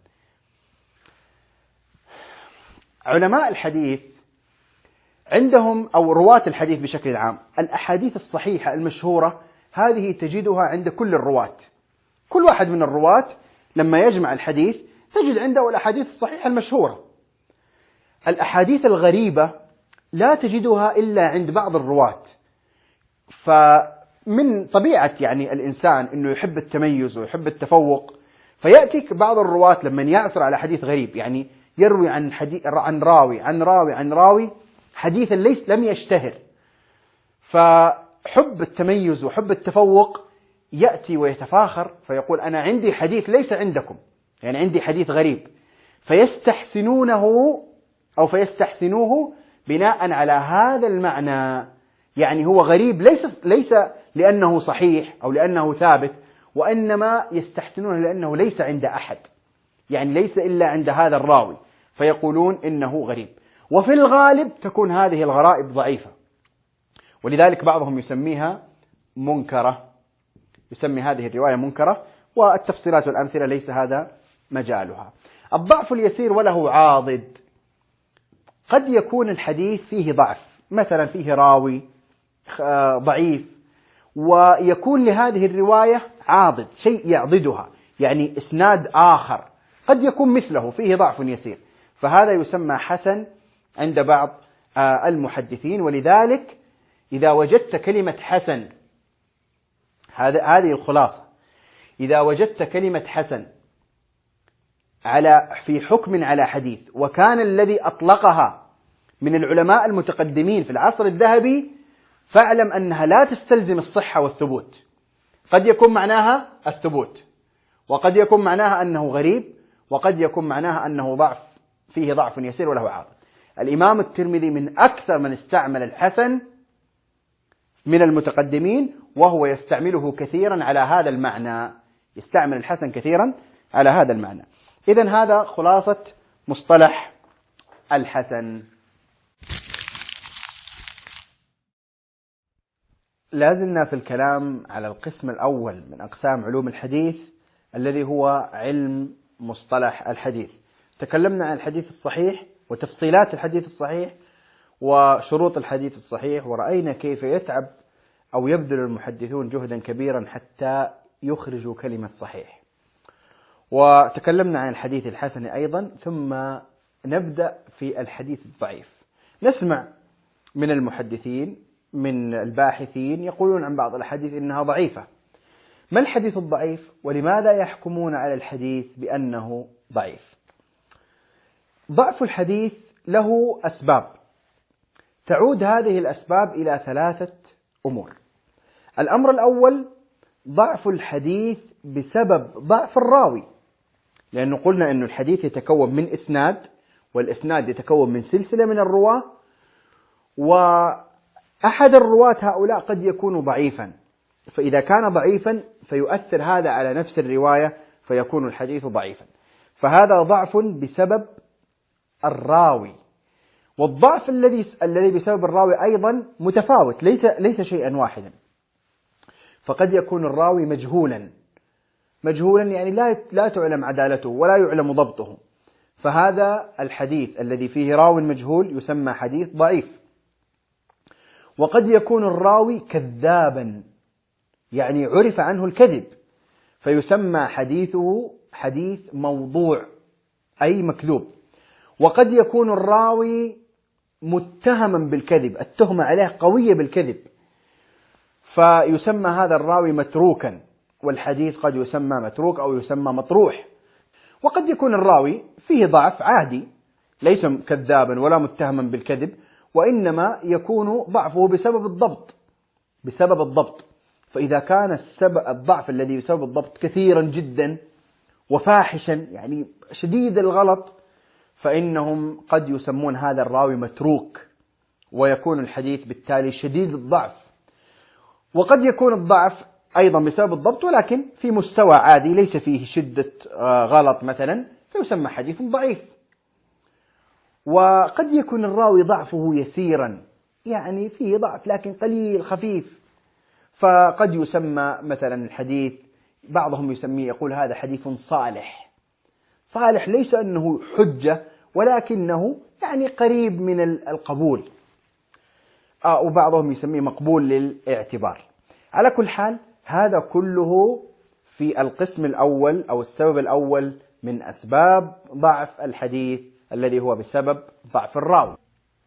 علماء الحديث عندهم أو رواة الحديث بشكل عام الأحاديث الصحيحة المشهورة هذه تجدها عند كل الرواة. كل واحد من الرواة لما يجمع الحديث تجد عنده الأحاديث الصحيحة المشهورة. الأحاديث الغريبة لا تجدها إلا عند بعض الرواة. فمن طبيعة يعني الإنسان أنه يحب التميز ويحب التفوق، فيأتيك بعض الرواة لما يعثر على حديث غريب، يعني يروي عن راوي حديثا لم يشتهر، فحب التميز وحب التفوق يأتي ويتفاخر فيقول أنا عندي حديث ليس عندكم، يعني عندي حديث غريب، فيستحسنوه بناء على هذا المعنى. يعني هو غريب ليس لأنه صحيح أو لأنه ثابت، وإنما يستحسنونه لأنه ليس عند أحد، يعني ليس إلا عند هذا الراوي، فيقولون إنه غريب. وفي الغالب تكون هذه الغرائب ضعيفة، ولذلك بعضهم يسميها منكرة، يسمي هذه الرواية منكرة، والتفصيلات والأمثلة ليس هذا مجالها. الضعف اليسير وله عاضد، قد يكون الحديث فيه ضعف، مثلا فيه راوي ضعيف ويكون لهذه الرواية عاضد، شيء يعضدها، يعني إسناد آخر قد يكون مثله فيه ضعف يسير، فهذا يسمى حسن عند بعض المحدثين. ولذلك إذا وجدت كلمة حسن، هذه الخلاصة، إذا وجدت كلمة حسن في حكم على حديث وكان الذي أطلقها من العلماء المتقدمين في العصر الذهبي، فاعلم أنها لا تستلزم الصحة والثبوت. قد يكون معناها الثبوت، وقد يكون معناها أنه غريب، وقد يكون معناها أنه فيه ضعف يسير وله عارض. الإمام الترمذي من أكثر من استعمل الحسن من المتقدمين، وهو يستعمله كثيرا على هذا المعنى، يستعمل الحسن كثيرا على هذا المعنى. إذن هذا خلاصة مصطلح الحسن. لازلنا في الكلام على القسم الأول من أقسام علوم الحديث الذي هو علم مصطلح الحديث. تكلمنا عن الحديث الصحيح وتفصيلات الحديث الصحيح وشروط الحديث الصحيح، ورأينا كيف يتعب أو يبذل المحدثون جهدا كبيرا حتى يخرجوا كلمة صحيح. وتكلمنا عن الحديث الحسن أيضا، ثم نبدأ في الحديث الضعيف. نسمع من المحدثين من الباحثين يقولون عن بعض الأحاديث إنها ضعيفة. ما الحديث الضعيف ولماذا يحكمون على الحديث بأنه ضعيف؟ ضعف الحديث له أسباب، تعود هذه الأسباب إلى 3 أمور. الأمر الأول ضعف الحديث بسبب ضعف الراوي، لأنه قلنا أن الحديث يتكون من إسناد، والإسناد يتكون من سلسلة من الرواة، وأحد الرواة هؤلاء قد يكون ضعيفا، فإذا كان ضعيفا فيؤثر هذا على نفس الرواية فيكون الحديث ضعيفا. فهذا ضعف بسبب الراوي. والضعف الذي بسبب الراوي أيضا متفاوت، ليس شيئا واحدا. فقد يكون الراوي مجهولا يعني لا تعلم عدالته ولا يعلم ضبطه، فهذا الحديث الذي فيه راو مجهول يسمى حديث ضعيف. وقد يكون الراوي كذابا، يعني عرف عنه الكذب، فيسمى حديثه حديث موضوع أي مكذوب. وقد يكون الراوي متهما بالكذب، التهمة عليه قوية بالكذب، فيسمى هذا الراوي متروكا، والحديث قد يسمى متروك أو يسمى مطروح. وقد يكون الراوي فيه ضعف عادي، ليس كذابا ولا متهما بالكذب، وإنما يكون ضعفه بسبب الضبط. فإذا كان الضعف الذي بسبب الضبط كثيرا جدا وفاحشا، يعني شديد الغلط، فإنهم قد يسمون هذا الراوي متروك، ويكون الحديث بالتالي شديد الضعف. وقد يكون الضعف أيضا بسبب الضبط ولكن في مستوى عادي ليس فيه شدة غلط مثلا، فيسمى حديث ضعيف. وقد يكون الراوي ضعفه يسيرا، يعني فيه ضعف لكن قليل خفيف، فقد يسمى مثلا الحديث، بعضهم يسميه يقول هذا حديث صالح ليس أنه حجة ولكنه يعني قريب من القبول، وبعضهم يسميه مقبول للاعتبار. على كل حال هذا كله في القسم الأول أو السبب الأول من أسباب ضعف الحديث الذي هو بسبب ضعف الراوي.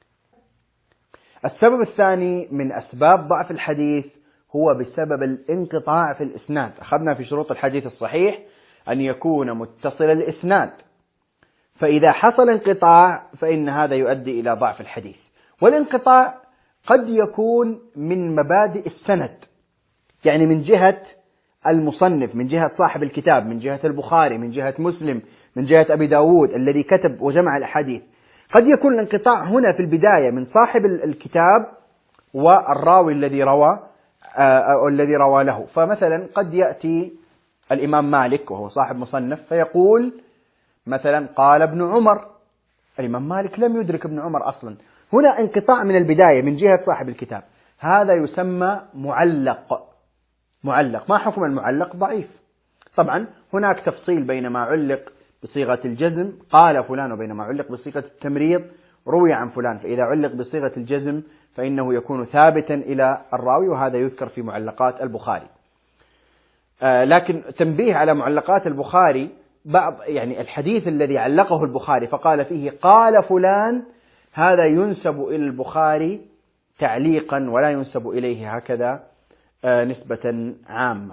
السبب الثاني من أسباب ضعف الحديث هو بسبب الانقطاع في الإسناد. أخذنا في شروط الحديث الصحيح أن يكون متصل الإسناد، فإذا حصل انقطاع فإن هذا يؤدي إلى ضعف الحديث. والانقطاع قد يكون من مبادئ السند، يعني من جهة المصنف، من جهة صاحب الكتاب، من جهة البخاري، من جهة مسلم، من جهة أبي داود الذي كتب وجمع الأحاديث. قد يكون الانقطاع هنا في البداية من صاحب الكتاب والراوي الذي روى له. فمثلا قد يأتي الإمام مالك وهو صاحب مصنف فيقول مثلا قال ابن عمر، الإمام مالك لم يدرك ابن عمر أصلا. هنا انقطاع من البداية من جهة صاحب الكتاب، هذا يسمى معلق. ما حكم المعلق؟ ضعيف. طبعا هناك تفصيل بين ما علق بصيغة الجزم قال فلان وبين ما علق بصيغة التمريض روي عن فلان. فإذا علق بصيغة الجزم فإنه يكون ثابتا إلى الراوي، وهذا يذكر في معلقات البخاري. لكن تنبيه على معلقات البخاري، يعني الحديث الذي علقه البخاري فقال فيه قال فلان، هذا ينسب إلى البخاري تعليقا ولا ينسب إليه هكذا نسبة عامة.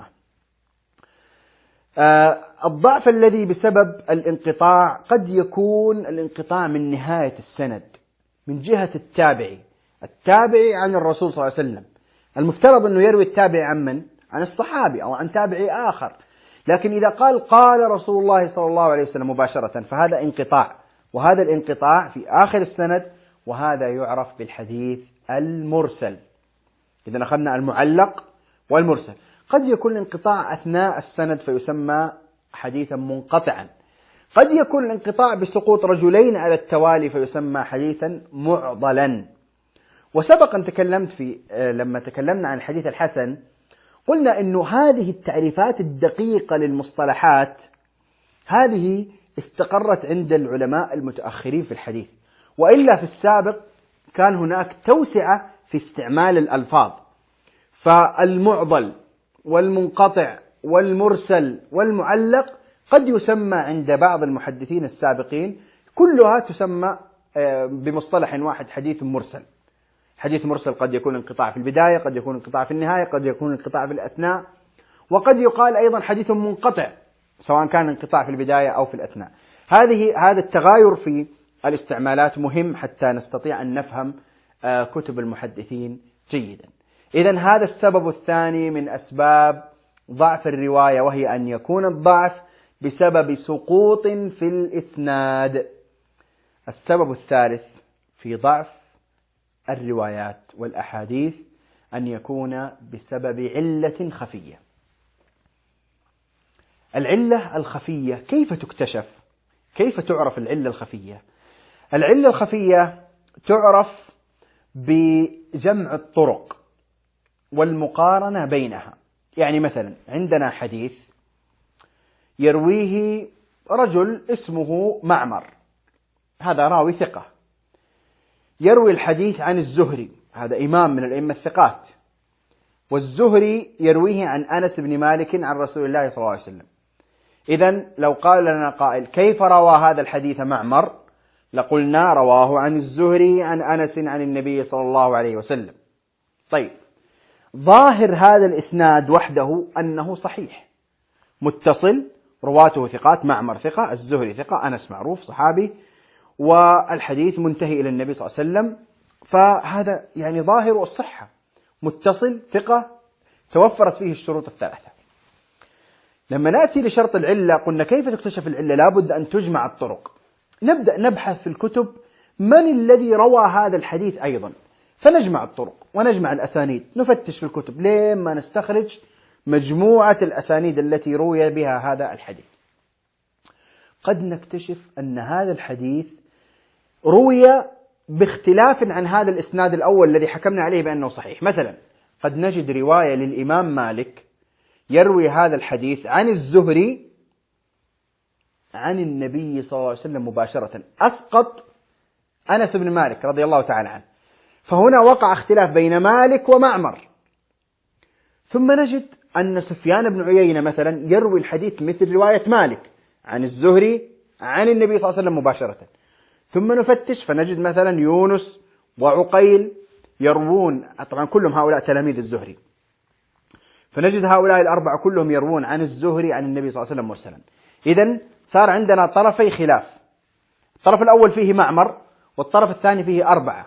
الضعف الذي بسبب الانقطاع قد يكون الانقطاع من نهاية السند، من جهة التابعي عن الرسول صلى الله عليه وسلم. المفترض أنه يروي التابعي عن من؟ عن الصحابي أو عن تابعي آخر، لكن إذا قال رسول الله صلى الله عليه وسلم مباشرة فهذا انقطاع، وهذا الانقطاع في آخر السند، وهذا يعرف بالحديث المرسل. إذا أخذنا المعلق والمرسل. قد يكون الانقطاع أثناء السند فيسمى حديثا منقطعا، قد يكون الانقطاع بسقوط رجلين على التوالي فيسمى حديثا معضلا. وسبق أن تكلمت لما تكلمنا عن الحديث الحسن قلنا أنه هذه التعريفات الدقيقة للمصطلحات هذه استقرت عند العلماء المتأخرين في الحديث، وإلا في السابق كان هناك توسعة في استعمال الألفاظ، فالمعضل والمنقطع والمرسل والمعلق قد يسمى عند بعض المحدثين السابقين كلها تسمى بمصطلح واحد حديث مرسل. حديث مرسل قد يكون انقطاع في البداية، قد يكون انقطاع في النهاية، قد يكون انقطاع في الأثناء، وقد يقال أيضا حديث منقطع سواء كان انقطاع في البداية أو في الأثناء. هذا التغاير في الاستعمالات مهم حتى نستطيع أن نفهم كتب المحدثين جيدا. إذن هذا السبب الثاني من أسباب ضعف الرواية، وهي أن يكون الضعف بسبب سقوط في الإسناد. السبب الثالث في ضعف الروايات والأحاديث أن يكون بسبب علة خفية. العلة الخفية كيف تكتشف؟ كيف تعرف العلة الخفية؟ العلة الخفية تعرف بجمع الطرق والمقارنة بينها. يعني مثلا عندنا حديث يرويه رجل اسمه معمر، هذا راوي ثقة، يروي الحديث عن الزهري، هذا إمام من الأئمة الثقات، والزهري يرويه عن أنس بن مالك عن رسول الله صلى الله عليه وسلم. إذن لو قال لنا قائل كيف روى هذا الحديث معمر؟ لقلنا رواه عن الزهري عن أنس عن النبي صلى الله عليه وسلم. طيب، ظاهر هذا الإسناد وحده أنه صحيح متصل، رواته ثقات، معمر ثقة، الزهري ثقة، أنس معروف صحابي، والحديث منتهي إلى النبي صلى الله عليه وسلم، فهذا يعني ظاهر الصحة، متصل ثقة توفرت فيه الشروط الثلاثة. لما نأتي لشرط العلة قلنا كيف تكتشف العلة؟ لابد أن تجمع الطرق. نبدأ نبحث في الكتب من الذي روى هذا الحديث أيضا، فنجمع الطرق ونجمع الأسانيد، نفتش في الكتب لما نستخرج مجموعة الأسانيد التي روي بها هذا الحديث. قد نكتشف أن هذا الحديث روي باختلاف عن هذا الإسناد الأول الذي حكمنا عليه بأنه صحيح. مثلا قد نجد رواية للإمام مالك يروي هذا الحديث عن الزهري عن النبي صلى الله عليه وسلم مباشرة، أسقط أنس بن مالك رضي الله تعالى عنه، فهنا وقع اختلاف بين مالك ومعمر. ثم نجد أن سفيان بن عيينة مثلا يروي الحديث مثل رواية مالك عن الزهري عن النبي صلى الله عليه وسلم مباشرة. ثم نفتش فنجد مثلا يونس وعقيل يروون، طبعا كلهم هؤلاء تلاميذ الزهري، فنجد هؤلاء الأربعة كلهم يروون عن الزهري عن النبي صلى الله عليه وسلم مرسلا. إذن صار عندنا طرفي خلاف، الطرف الأول فيه معمر والطرف الثاني فيه أربعة.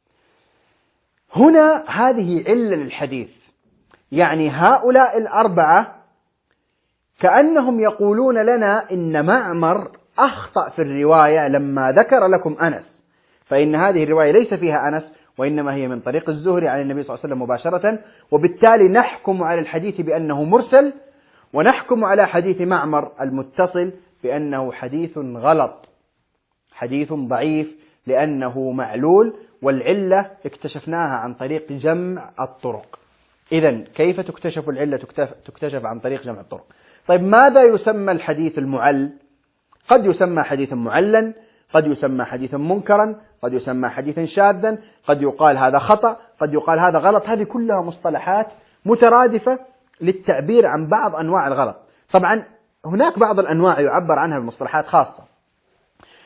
هنا هذه علة للحديث، يعني هؤلاء الأربعة كأنهم يقولون لنا إن معمر أخطأ في الرواية لما ذكر لكم أنس، فإن هذه الرواية ليس فيها أنس وإنما هي من طريق الزهري عن النبي صلى الله عليه وسلم مباشرة، وبالتالي نحكم على الحديث بأنه مرسل، ونحكم على حديث معمر المتصل بأنه حديث غلط، حديث ضعيف لأنه معلول، والعلة اكتشفناها عن طريق جمع الطرق. إذن كيف تكتشف العلة؟ تكتشف عن طريق جمع الطرق. طيب ماذا يسمى الحديث المعل؟ قد يسمى حديثا معلا، قد يسمى حديثا منكرا، قد يسمى حديثا شاذا، قد يقال هذا خطأ، قد يقال هذا غلط. هذه كلها مصطلحات مترادفة للتعبير عن بعض أنواع الغلط. طبعا هناك بعض الأنواع يعبر عنها بمصطلحات خاصة،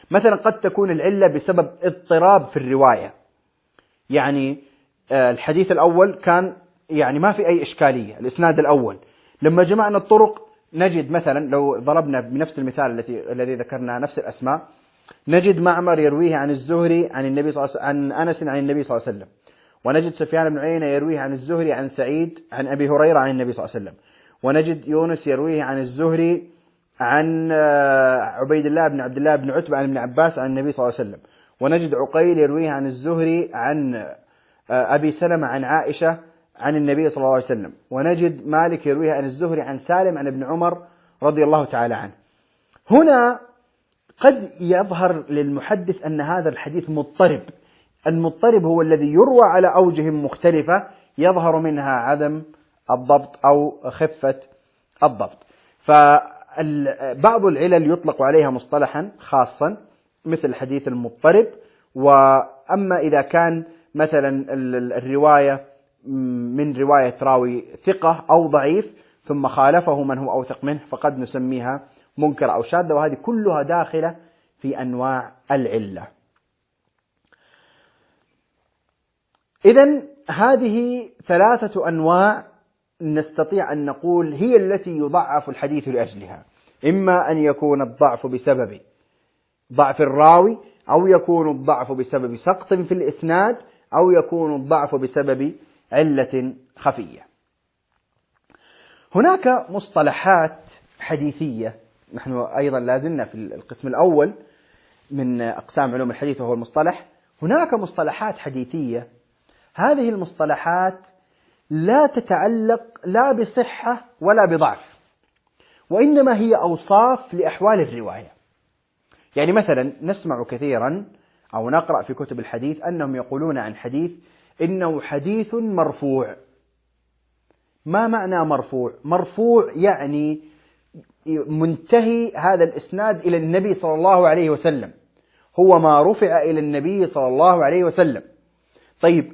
مثلا قد تكون العلة بسبب اضطراب في الرواية، يعني الحديث الأول كان يعني ما في أي إشكالية، الإسناد الأول لما جمعنا الطرق نجد مثلا لو ضربنا بنفس المثال الذي ذكرنا نفس الأسماء، نجد معمر يرويه عن الزهري عن النبي صلى الله عليه وسلم عن أنس عن النبي صلى الله عليه وسلم، ونجد سفيان بن عيينة يرويه عن الزهري عن سعيد عن أبي هريرة عن النبي صلى الله عليه وسلم، ونجد يونس يرويه عن الزهري عن عبيد الله بن عبد الله بن عتبة عن ابن عباس عن النبي صلى الله عليه وسلم، ونجد عقيل يرويه عن الزهري عن أبي سلمة عن عائشة عن النبي صلى الله عليه وسلم، ونجد مالك يرويه عن الزهري عن سالم عن ابن عمر رضي الله تعالى عنه. هنا قد يظهر للمحدث أن هذا الحديث مضطرب، المضطرب هو الذي يروى على أوجه مختلفة يظهر منها عدم الضبط أو خفة الضبط. فبعض العلل يطلق عليها مصطلحا خاصا مثل الحديث المضطرب. وأما إذا كان مثلا الرواية من رواية راوي ثقة أو ضعيف ثم خالفه من هو أوثق منه فقد نسميها منكر أو شاذة، وهذه كلها داخلة في أنواع العلة. إذن هذه ثلاثة أنواع نستطيع أن نقول هي التي يضعف الحديث لأجلها، إما أن يكون الضعف بسبب ضعف الراوي، أو يكون الضعف بسبب سقط في الإسناد، أو يكون الضعف بسبب علة خفية. هناك مصطلحات حديثية، نحن أيضا لازلنا في القسم الأول من أقسام علوم الحديث وهو المصطلح. هناك مصطلحات حديثية، هذه المصطلحات لا تتعلق لا بصحة ولا بضعف، وإنما هي أوصاف لأحوال الرواية. يعني مثلا نسمع كثيرا أو نقرأ في كتب الحديث أنهم يقولون عن حديث إنه حديث مرفوع. ما معنى مرفوع؟ مرفوع يعني منتهي هذا الإسناد إلى النبي صلى الله عليه وسلم، هو ما رفع إلى النبي صلى الله عليه وسلم. طيب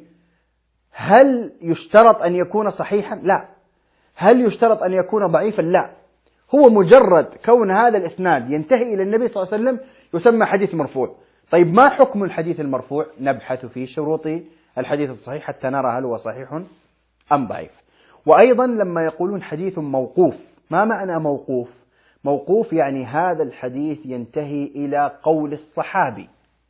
هل يشترط أن يكون صحيحا؟ لا. هل يشترط أن يكون ضعيفا؟ لا. هو مجرد كون هذا الإسناد ينتهي إلى النبي صلى الله عليه وسلم يسمى حديث مرفوع. طيب ما حكم الحديث المرفوع؟ نبحث في شروط الحديث الصحيح حتى نرى هل هو صحيح أم ضعيف. وأيضا لما يقولون حديث موقوف، ما معنى موقوف؟ موقوف يعني هذا الحديث ينتهي إلى قول الصحابي.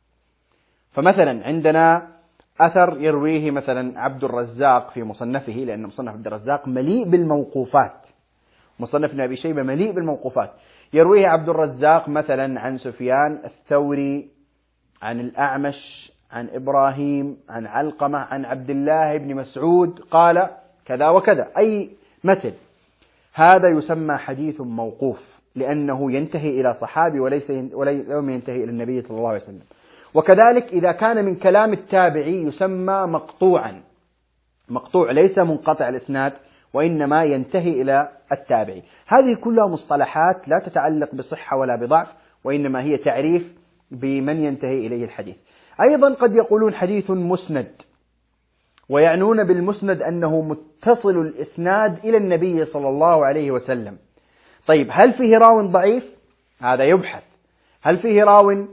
فمثلا عندنا أثر يرويه مثلا عبد الرزاق في مصنفه، لأن مصنف عبد الرزاق مليء بالموقوفات، مصنف ابن أبي شيبة مليء بالموقوفات. يرويه عبد الرزاق مثلا عن سفيان الثوري عن الأعمش عن إبراهيم عن علقمة عن عبد الله بن مسعود قال كذا وكذا، أي مثل، هذا يسمى حديث موقوف لأنه ينتهي إلى صحابي وليس ينتهي إلى النبي صلى الله عليه وسلم. وكذلك إذا كان من كلام التابعي يسمى مقطوعا، مقطوع ليس منقطع الإسناد وإنما ينتهي إلى التابعي. هذه كلها مصطلحات لا تتعلق بصحة ولا بضعف، وإنما هي تعريف بمن ينتهي إليه الحديث. أيضا قد يقولون حديث مسند، ويعنون بالمسند أنه متصل الإسناد إلى النبي صلى الله عليه وسلم. طيب هل فيه راو ضعيف؟ هذا يبحث. هل فيه راو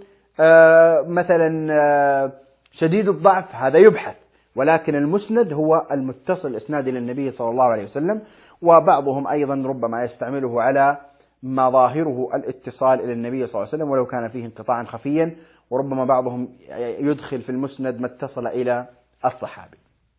مثلا شديد الضعف؟ هذا يبحث. ولكن المسند هو المتصل الإسناد إلى النبي صلى الله عليه وسلم. وبعضهم أيضا ربما يستعمله على مظاهره الاتصال إلى النبي صلى الله عليه وسلم ولو كان فيه انقطاعا خفيا، وربما بعضهم يدخل في المسند ما اتصل إلى الصحابي.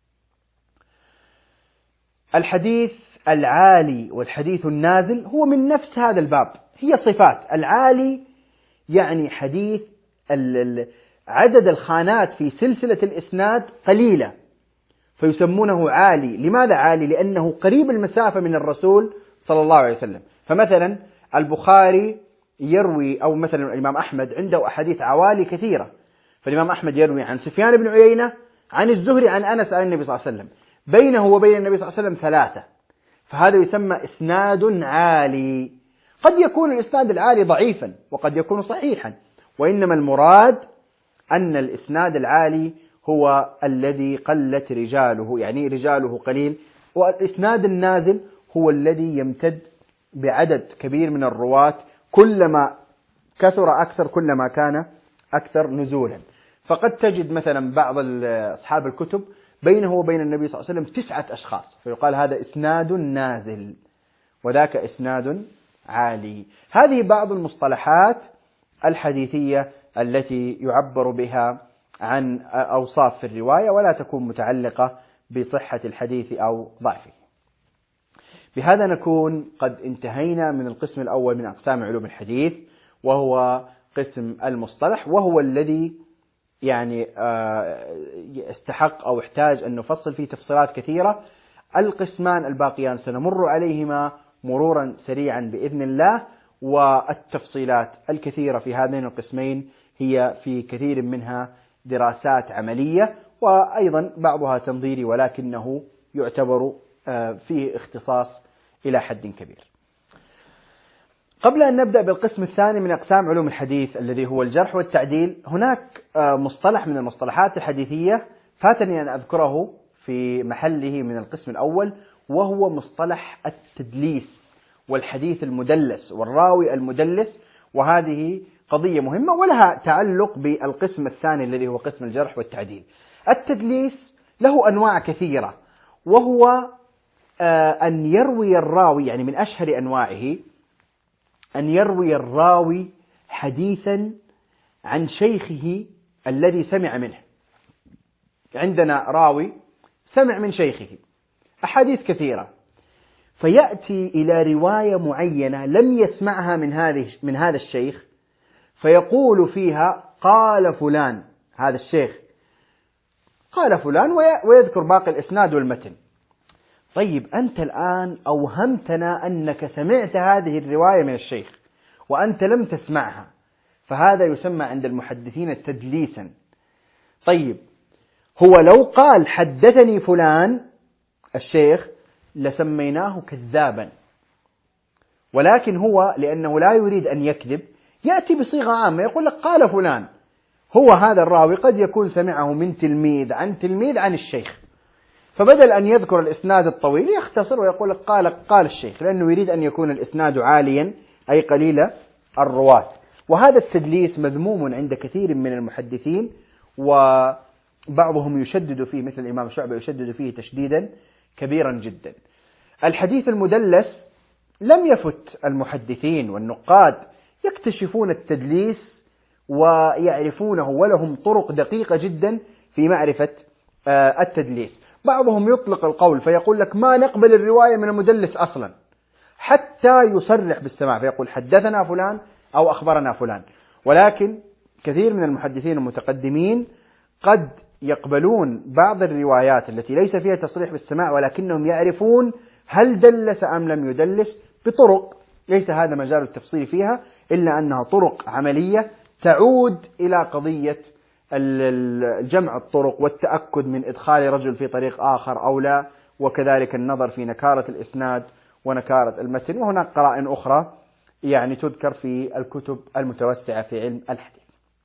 الحديث العالي والحديث النازل هو من نفس هذا الباب، هي صفات. العالي يعني حديث عدد الخانات في سلسلة الإسناد قليلة فيسمونه عالي. لماذا عالي؟ لأنه قريب المسافة من الرسول صلى الله عليه وسلم. فمثلا البخاري يروي، أو مثلا الإمام أحمد عنده أحاديث عوالي كثيرة، فالإمام أحمد يروي عن سفيان بن عيينة عن الزهري عن أنس عن النبي صلى الله عليه وسلم، بينه وبين النبي صلى الله عليه وسلم 3، فهذا يسمى إسناد عالي. قد يكون الإسناد العالي ضعيفا وقد يكون صحيحا، وإنما المراد أن الإسناد العالي هو الذي قلت رجاله، يعني رجاله قليل. والإسناد النازل هو الذي يمتد بعدد كبير من الرواة، كلما كثر أكثر كلما كان أكثر نزولا. فقد تجد مثلا بعض أصحاب الكتب بينه وبين النبي صلى الله عليه وسلم 9 أشخاص، فيقال هذا إسناد نازل وذاك إسناد عالي. هذه بعض المصطلحات الحديثية التي يعبر بها عن أوصاف في الرواية ولا تكون متعلقة بصحة الحديث أو ضعفه. بهذا نكون قد انتهينا من القسم الأول من أقسام علوم الحديث، وهو قسم المصطلح، وهو الذي يعني استحق أو احتاج أن نفصل فيه تفصيلات كثيرة. القسمان الباقيان سنمر عليهما مرورا سريعا بإذن الله، والتفصيلات الكثيرة في هذين القسمين هي في كثير منها دراسات عملية، وأيضا بعضها تنظيري، ولكنه يعتبر فيه اختصاص إلى حد كبير. قبل أن نبدأ بالقسم الثاني من أقسام علوم الحديث الذي هو الجرح والتعديل، هناك مصطلح من المصطلحات الحديثية فاتني أن أذكره في محله من القسم الأول، وهو مصطلح التدليس والحديث المدلس والراوي المدلس، وهذه قضية مهمة ولها تعلق بالقسم الثاني الذي هو قسم الجرح والتعديل. التدليس له أنواع كثيرة، وهو أن يروي الراوي، يعني من أشهر أنواعه أن يروي الراوي حديثا عن شيخه الذي سمع منه. عندنا راوي سمع من شيخه أحاديث كثيرة، فيأتي إلى رواية معينة لم يسمعها من هذا الشيخ، فيقول فيها قال فلان، هذا الشيخ قال فلان، ويذكر باقي الإسناد والمتن. طيب أنت الآن أوهمتنا أنك سمعت هذه الرواية من الشيخ وأنت لم تسمعها، فهذا يسمى عند المحدثين تدليسا. طيب هو لو قال حدثني فلان الشيخ لسميناه كذابا، ولكن هو لأنه لا يريد أن يكذب يأتي بصيغة عامة، يقول لك قال فلان. هو هذا الراوي قد يكون سمعه من تلميذ عن تلميذ عن الشيخ، فبدل أن يذكر الإسناد الطويل يختصر ويقول لك قال الشيخ، لأنه يريد أن يكون الإسناد عاليا أي قليل الرواة. وهذا التدليس مذموم عند كثير من المحدثين، وبعضهم يشدد فيه، مثل الإمام شعبة يشدد فيه تشديدا كبيرا جدا. الحديث المدلس لم يفت المحدثين والنقاد يكتشفون التدليس ويعرفونه، ولهم طرق دقيقة جدا في معرفة التدليس. بعضهم يطلق القول فيقول لك ما نقبل الرواية من المدلس أصلا حتى يصرح بالسماع، فيقول حدثنا فلان أو أخبرنا فلان. ولكن كثير من المحدثين المتقدمين قد يقبلون بعض الروايات التي ليس فيها تصريح بالسماع، ولكنهم يعرفون هل دلس أم لم يدلس بطرق ليس هذا مجال التفصيل فيها، إلا أنها طرق عملية تعود إلى قضية الجمع الطرق والتأكد من إدخال رجل في طريق آخر أو لا، وكذلك النظر في نكارة الإسناد ونكارة المتن. وهناك قرائن أخرى يعني تذكر في الكتب المتوسعة في علم الحديث.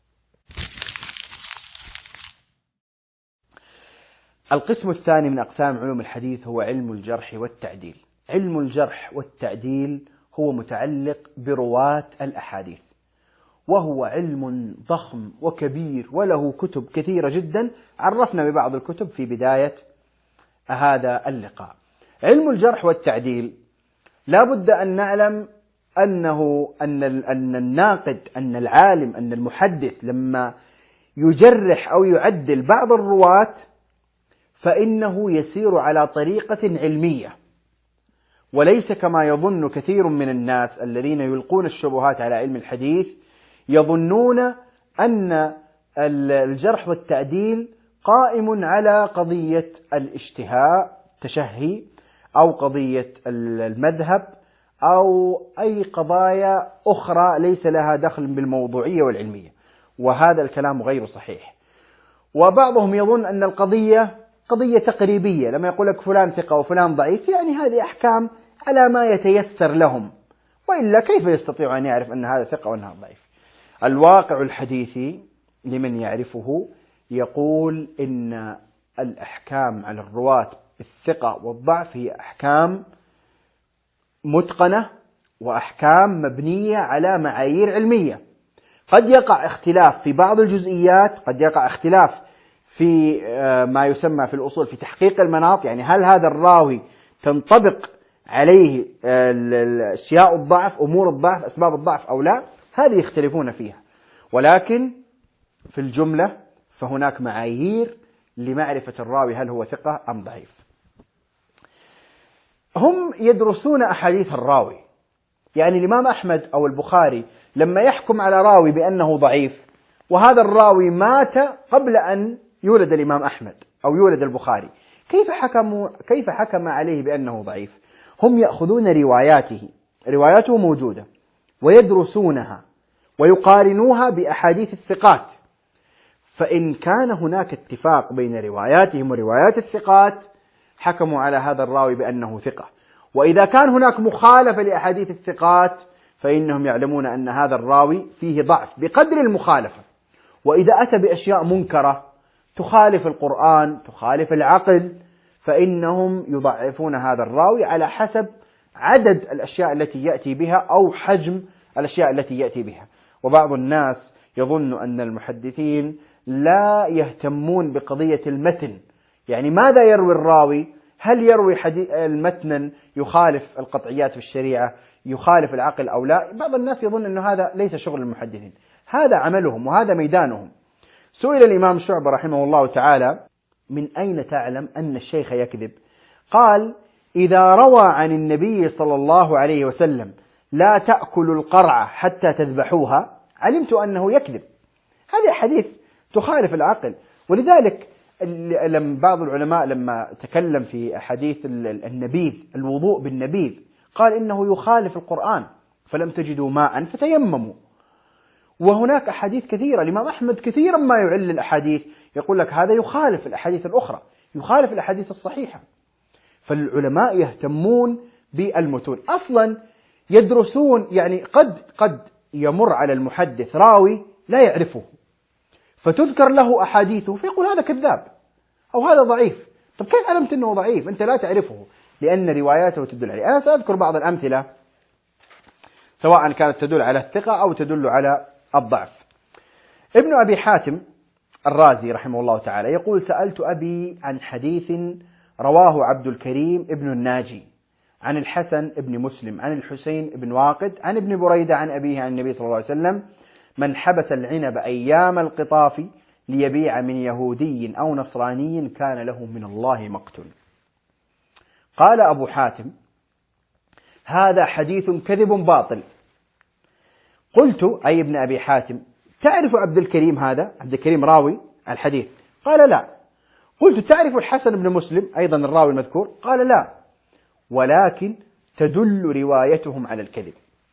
القسم الثاني من أقسام علوم الحديث هو علم الجرح والتعديل. علم الجرح والتعديل هو متعلق برواة الأحاديث، وهو علم ضخم وكبير وله كتب كثيرة جدا، عرفنا ببعض الكتب في بداية هذا اللقاء. علم الجرح والتعديل لا بد أن نعلم أن الناقد، أن العالم، أن المحدث لما يجرح أو يعدل بعض الرواة فإنه يسير على طريقة علمية، وليس كما يظن كثير من الناس الذين يلقون الشبهات على علم الحديث، يظنون أن الجرح والتعديل قائم على قضية الاشتهاء تشهي، أو قضية المذهب، أو أي قضايا أخرى ليس لها دخل بالموضوعية والعلمية، وهذا الكلام غير صحيح. وبعضهم يظن أن القضية قضية تقريبية، لما يقول لك فلان ثقة وفلان ضعيف يعني هذه أحكام على ما يتيسر لهم، وإلا كيف يستطيع أن يعرف أن هذا ثقة وأنه ضعيف؟ الواقع الحديثي لمن يعرفه يقول إن الأحكام على الرواة الثقة والضعف هي أحكام متقنة وأحكام مبنية على معايير علمية، قد يقع اختلاف في بعض الجزئيات، قد يقع اختلاف في ما يسمى في الأصول في تحقيق المناط، يعني هل هذا الراوي تنطبق عليه أشياء الضعف، أمور الضعف، أسباب الضعف أو لا، هذه يختلفون فيها. ولكن في الجملة فهناك معايير لمعرفة الراوي هل هو ثقة أم ضعيف. هم يدرسون أحاديث الراوي، يعني الإمام أحمد أو البخاري لما يحكم على راوي بأنه ضعيف، وهذا الراوي مات قبل أن يولد الإمام أحمد أو يولد البخاري، كيف حكم عليه بأنه ضعيف؟ هم يأخذون رواياته موجودة ويدرسونها ويقارنوها بأحاديث الثقات، فإن كان هناك اتفاق بين رواياتهم وروايات الثقات حكموا على هذا الراوي بأنه ثقة، وإذا كان هناك مخالفة لأحاديث الثقات فإنهم يعلمون أن هذا الراوي فيه ضعف بقدر المخالفة. وإذا أتى بأشياء منكرة تخالف القرآن، تخالف العقل، فإنهم يضعفون هذا الراوي على حسب عدد الأشياء التي يأتي بها أو حجم الأشياء التي يأتي بها. وبعض الناس يظن أن المحدثين لا يهتمون بقضية المتن، يعني ماذا يروي الراوي؟ هل يروي المتن يخالف القطعيات في الشريعة، يخالف العقل أو لا؟ بعض الناس يظن أن هذا ليس شغل المحدثين، هذا عملهم وهذا ميدانهم. سئل الإمام شعبة رحمه الله تعالى: من أين تعلم أن الشيخ يكذب؟ قال: إذا روى عن النبي صلى الله عليه وسلم لا تأكلوا القرعة حتى تذبحوها علمت أنه يكذب. هذه حديث تخالف العقل. ولذلك بعض العلماء لما تكلم في حديث النبيذ، الوضوء بالنبيذ، قال إنه يخالف القرآن، فلم تجدوا ماء فتيمموا. وهناك أحاديث كثيرة، الإمام أحمد كثيرا ما يعل الأحاديث، يقول لك هذا يخالف الأحاديث الأخرى، يخالف الأحاديث الصحيحة. فالعلماء يهتمون بالمتون، أصلا يدرسون، يعني قد يمر على المحدث راوي لا يعرفه فتذكر له أحاديثه فيقول هذا كذاب أو هذا ضعيف. طب كيف علمت أنه ضعيف؟ أنت لا تعرفه لأن رواياته تدل عليه. أنا سأذكر بعض الأمثلة سواء كانت تدل على الثقة أو تدل على الضعف. ابن أبي حاتم الرازي رحمه الله تعالى يقول: سألت أبي عن حديث رواه عبد الكريم ابن الناجي عن الحسن ابن مسلم عن الحسين ابن واقد عن ابن بريدة عن أبيه عن النبي صلى الله عليه وسلم: من حبس العنب أيام القطاف ليبيع من يهودي أو نصراني كان له من الله مقتل. قال أبو حاتم: هذا حديث كذب باطل. قلت: أي ابن أبي حاتم، تعرف عبد الكريم هذا؟ عبد الكريم راوي الحديث؟ قال: لا. قلت: تعرف الحسن بن مسلم أيضا الراوي المذكور؟ قال: لا، ولكن تدل روايتهم على الكذب.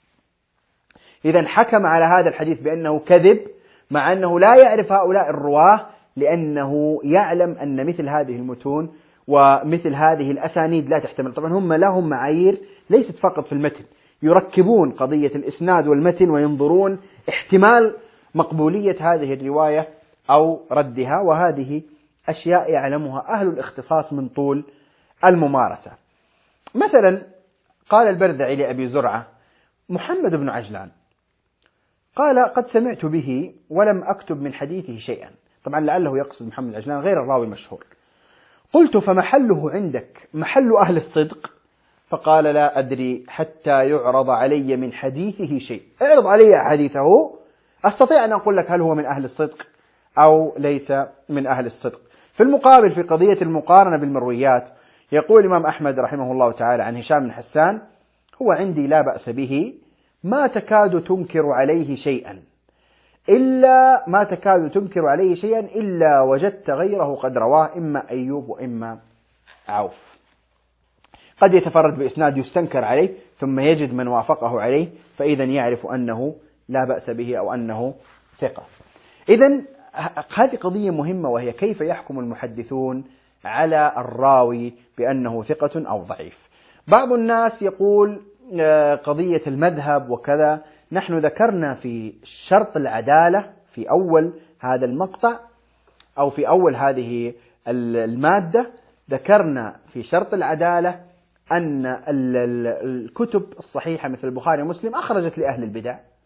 إذن حكم على هذا الحديث بأنه كذب مع أنه لا يعرف هؤلاء الرواه، لأنه يعلم أن مثل هذه المتون ومثل هذه الأسانيد لا تحتمل. طبعا هم لهم معايير ليست فقط في المتن، يركبون قضية الإسناد والمتن وينظرون احتمال مقبولية هذه الرواية أو ردها، وهذه أشياء يعلمها أهل الاختصاص من طول الممارسة. مثلا قال البرذعي لأبي زرعة: محمد بن عجلان، قال: قد سمعت به ولم أكتب من حديثه شيئا. طبعا لعله يقصد محمد بن عجلان غير الراوي المشهور. قلت: فمحله عندك محل أهل الصدق؟ فقال: لا أدري حتى يعرض علي من حديثه شيء. اعرض علي حديثه أستطيع أن أقول لك هل هو من أهل الصدق أو ليس من أهل الصدق. في المقابل في قضية المقارنة بالمرويات يقول الإمام أحمد رحمه الله تعالى عن هشام بن حسان: هو عندي لا بأس به، ما تكاد تنكر عليه شيئا إلا وجدت غيره قد رواه، إما أيوب وإما عوف. قد يتفرد بإسناد يستنكر عليه ثم يجد من وافقه عليه، فإذا يعرف أنه لا بأس به أو أنه ثقة. إذن هذه قضية مهمة، وهي كيف يحكم المحدثون على الراوي بأنه ثقة أو ضعيف. بعض الناس يقول قضية المذهب وكذا. نحن ذكرنا في شرط العدالة في أول هذا المقطع أو في أول هذه المادة، ذكرنا في شرط العدالة أن الكتب الصحيحة مثل البخاري ومسلم أخرجت لأهل البدع،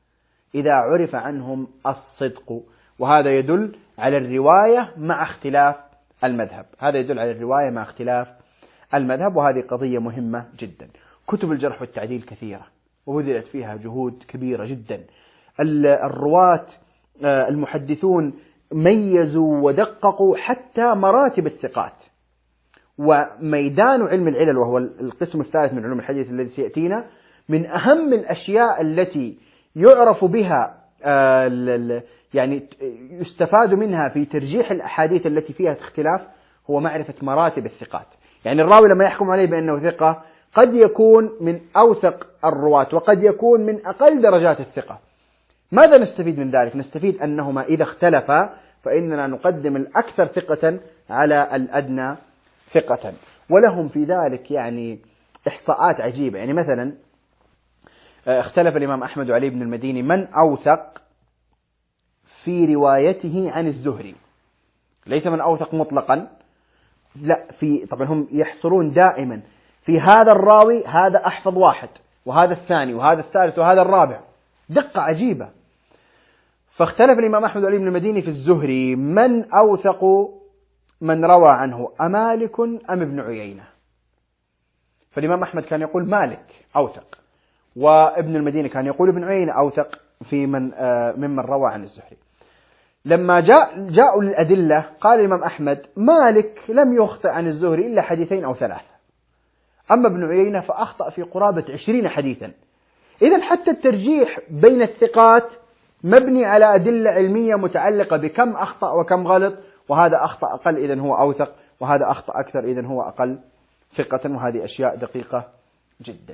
إذا عرف عنهم الصدق، وهذا يدل على الرواية مع اختلاف المذهب. هذا يدل على الرواية مع اختلاف المذهب، وهذه قضية مهمة جدا. كتب الجرح والتعديل كثيرة وبذلت فيها جهود كبيرة جدا. الرواة المحدثون ميزوا ودققوا حتى مراتب الثقات. وميدان علم العلل، وهو القسم الثالث من علوم الحديث الذي سيأتينا، من أهم الأشياء التي يعرف بها يعني يستفاد منها في ترجيح الأحاديث التي فيها اختلاف، هو معرفة مراتب الثقات. يعني الراوي لما يحكم عليه بأنه ثقة قد يكون من أوثق الرواة وقد يكون من أقل درجات الثقة. ماذا نستفيد من ذلك؟ نستفيد أنهما إذا اختلفا فإننا نقدم الأكثر ثقة على الأدنى ثقة. ولهم في ذلك يعني إحصاءات عجيبة. يعني مثلا اختلف الإمام أحمد وعلي بن المديني من أوثق في روايته عن الزهري، ليس من أوثق مطلقا، لا، طبعا هم يحصرون دائما في هذا الراوي، هذا أحفظ واحد، وهذا الثاني، وهذا الثالث، وهذا الرابع، دقة عجيبة. فاختلف الإمام أحمد وعلي بن المديني في الزهري من أوثق من روى عنه، أمالك أم ابن عيينة؟ فالإمام أحمد كان يقول مالك أوثق، وابن المديني كان يقول ابن عيينة أوثق في ممن روى عن الزهري. لما جاءوا للأدلة قال الإمام أحمد مالك لم يخطئ عن الزهري إلا حديثين أو ثلاثة، أما ابن عيينة فأخطأ في قرابة 20 حديثا. إذن حتى الترجيح بين الثقات مبني على أدلة علمية متعلقة بكم أخطأ وكم غلط، وهذا أخطأ أقل إذن هو أوثق، وهذا أخطأ أكثر إذن هو أقل ثقة، وهذه أشياء دقيقة جدا.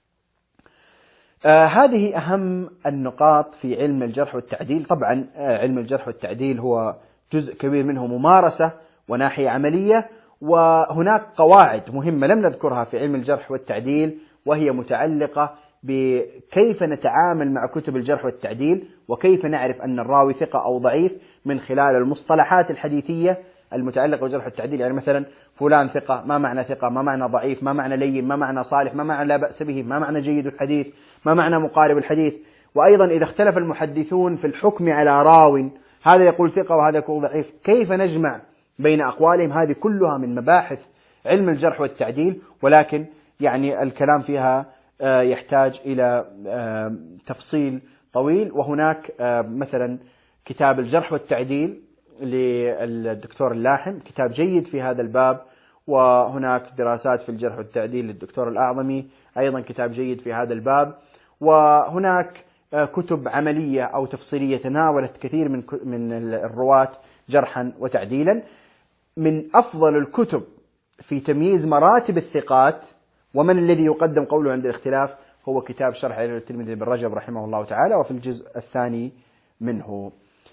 هذه أهم النقاط في علم الجرح والتعديل. طبعا علم الجرح والتعديل هو جزء كبير منه ممارسة وناحية عملية، وهناك قواعد مهمة لم نذكرها في علم الجرح والتعديل، وهي متعلقة بكيف نتعامل مع كتب الجرح والتعديل، وكيف نعرف أن الراوي ثقة أو ضعيف من خلال المصطلحات الحديثية المتعلقة بالجرح والتعديل. يعني مثلا فلان ثقة، ما معنى ثقة؟ ما معنى ضعيف؟ ما معنى لين؟ ما معنى صالح؟ ما معنى لا بأس به؟ ما معنى جيد الحديث؟ ما معنى مقارب الحديث؟ وأيضا إذا اختلف المحدثون في الحكم على راو، هذا يقول ثقة وهذا يقول ضعيف، كيف نجمع بين أقوالهم؟ هذه كلها من مباحث علم الجرح والتعديل، ولكن يعني الكلام فيها يحتاج إلى تفصيل طويل. وهناك مثلا كتاب الجرح والتعديل للدكتور اللاحم، كتاب جيد في هذا الباب، وهناك دراسات في الجرح والتعديل للدكتور الأعظمي، أيضا كتاب جيد في هذا الباب. وهناك كتب عملية أو تفصيلية تناولت كثير من الرواة جرحا وتعديلا. من أفضل الكتب في تمييز مراتب الثقات ومن الذي يقدم قوله عند الاختلاف هو كتاب شرح علل الترمذي بن رجب رحمه الله تعالى، وفي الجزء الثاني منه.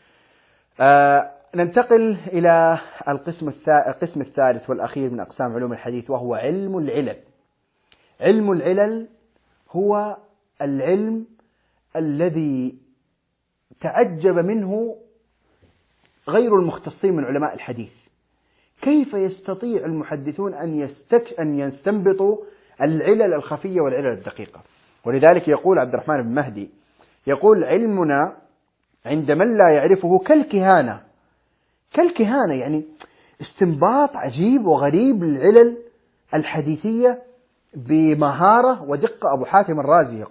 ننتقل إلى القسم الثالث والأخير من أقسام علوم الحديث، وهو علم العلل. علم العلل هو العلم الذي تعجب منه غير المختصين من علماء الحديث. كيف يستطيع المحدثون أن يستنبطوا العلل الخفية والعلل الدقيقة؟ ولذلك يقول عبد الرحمن بن مهدي، يقول علمنا عند من لا يعرفه كالكهانة. كالكهانة يعني استنباط عجيب وغريب للعلل الحديثية بمهارة ودقة. أبو حاتم الرازي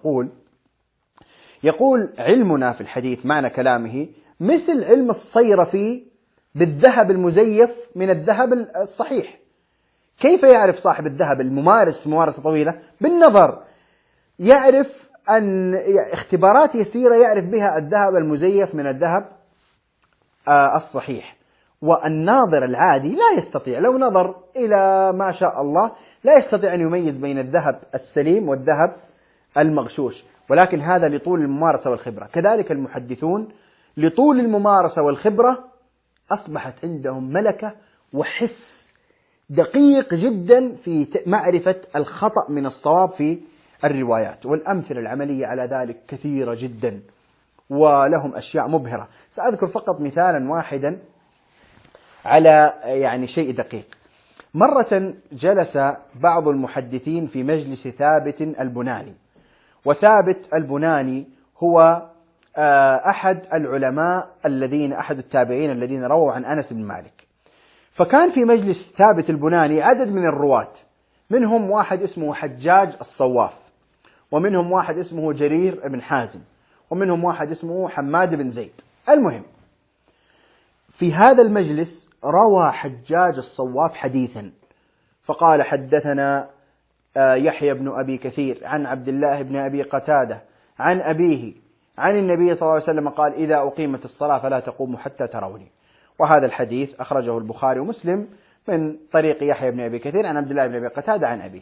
يقول علمنا في الحديث معنى كلامه مثل علم الصيرفي بالذهب المزيف من الذهب الصحيح. كيف يعرف صاحب الذهب الممارس ممارسة طويلة؟ بالنظر، يعرف أن اختبارات يسيرة يعرف بها الذهب المزيف من الذهب الصحيح. والناظر العادي لا يستطيع، لو نظر إلى ما شاء الله لا يستطيع أن يميز بين الذهب السليم والذهب المغشوش، ولكن هذا لطول الممارسة والخبرة. كذلك المحدثون لطول الممارسة والخبرة أصبحت عندهم ملكة وحس دقيق جدا في معرفة الخطأ من الصواب في الروايات، والأمثلة العملية على ذلك كثيرة جدا، ولهم أشياء مبهرة. سأذكر فقط مثالا واحدا على يعني شيء دقيق. مرة جلس بعض المحدثين في مجلس ثابت البناني، وثابت البناني هو أحد العلماء أحد التابعين الذين رووا عن أنس بن مالك. فكان في مجلس ثابت البناني عدد من الرواة، منهم واحد اسمه حجاج الصواف، ومنهم واحد اسمه جرير بن حازم، ومنهم واحد اسمه حماد بن زيد. المهم، في هذا المجلس روى حجاج الصواف حديثا، فقال: حدثنا يحيى بن أبي كثير عن عبد الله بن أبي قتادة عن أبيه عن النبي صلى الله عليه وسلم قال: إذا أقيمت الصلاة فلا تقوموا حتى تروني. وهذا الحديث أخرجه البخاري ومسلم من طريق يحيى بن أبي كثير عن عبد الله بن أبي قتادة عن أبيه.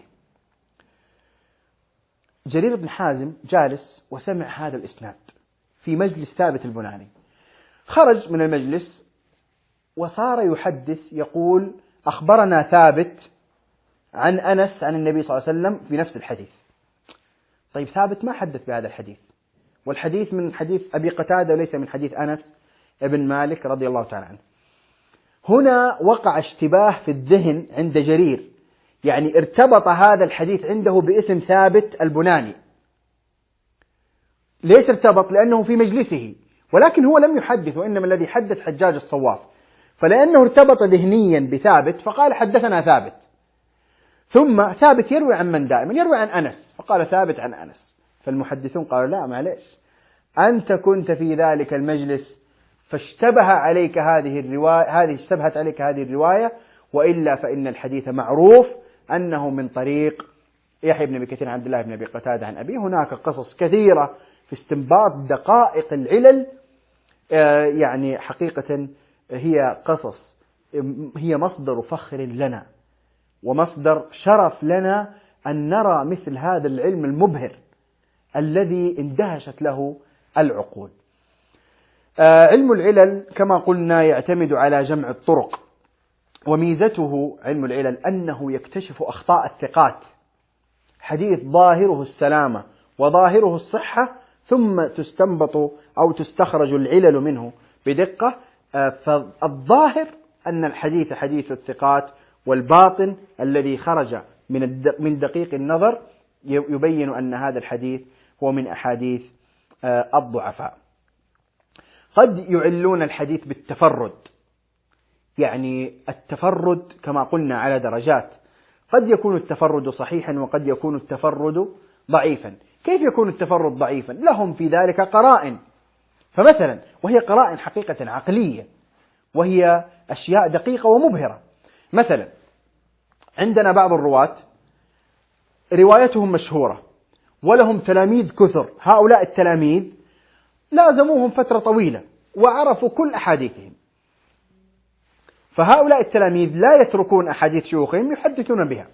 جرير بن حازم جالس وسمع هذا الإسناد في مجلس ثابت البناني، خرج من المجلس وصار يحدث يقول: أخبرنا ثابت عن أنس عن النبي صلى الله عليه وسلم في نفس الحديث. طيب، ثابت ما حدث بهذا الحديث، والحديث من حديث أبي قتادة وليس من حديث أنس بن مالك رضي الله تعالى عنه. هنا وقع اشتباه في الذهن عند جرير، يعني ارتبط هذا الحديث عنده باسم ثابت البناني. ليش ارتبط؟ لأنه في مجلسه، ولكن هو لم يحدث، وإنما الذي حدث حجاج الصواف. فلأنه ارتبط ذهنيا بثابت فقال: حدثنا ثابت. ثم ثابت يروي عن من دائما؟ يروي عن أنس، فقال ثابت عن أنس. فالمحدثون قالوا: لا، معليش، أنت كنت في ذلك المجلس فاشتبه عليك هذه الرواية، اشتبهت عليك هذه الرواية، وإلا فإن الحديث معروف أنه من طريق يحيى بن أبي كثير عن عبد الله بن أبي قتادة عن أبيه. هناك قصص كثيرة في استنباط دقائق العلل، يعني حقيقة هي قصص، هي مصدر فخر لنا ومصدر شرف لنا أن نرى مثل هذا العلم المبهر الذي اندهشت له العقول. علم العلل كما قلنا يعتمد على جمع الطرق، وميزته علم العلل أنه يكتشف أخطاء الثقات. حديث ظاهره السلامة وظاهره الصحة، ثم تستنبط أو تستخرج العلل منه بدقة. فالظاهر أن الحديث حديث الثقات، والباطن الذي خرج من دقيق النظر يبين أن هذا الحديث هو من أحاديث الضعفاء. قد يعلون الحديث بالتفرد، يعني التفرد كما قلنا على درجات، قد يكون التفرد صحيحا وقد يكون التفرد ضعيفا. كيف يكون التفرد ضعيفا؟ لهم في ذلك قرائن، فمثلا، وهي قرائن حقيقة عقلية، وهي أشياء دقيقة ومبهرة. مثلا، عندنا بعض الرواة روايتهم مشهورة ولهم تلاميذ كثر، هؤلاء التلاميذ لازموهم فترة طويلة وعرفوا كل أحاديثهم، فهؤلاء التلاميذ لا يتركون أحاديث شيوخهم يحدثون بها.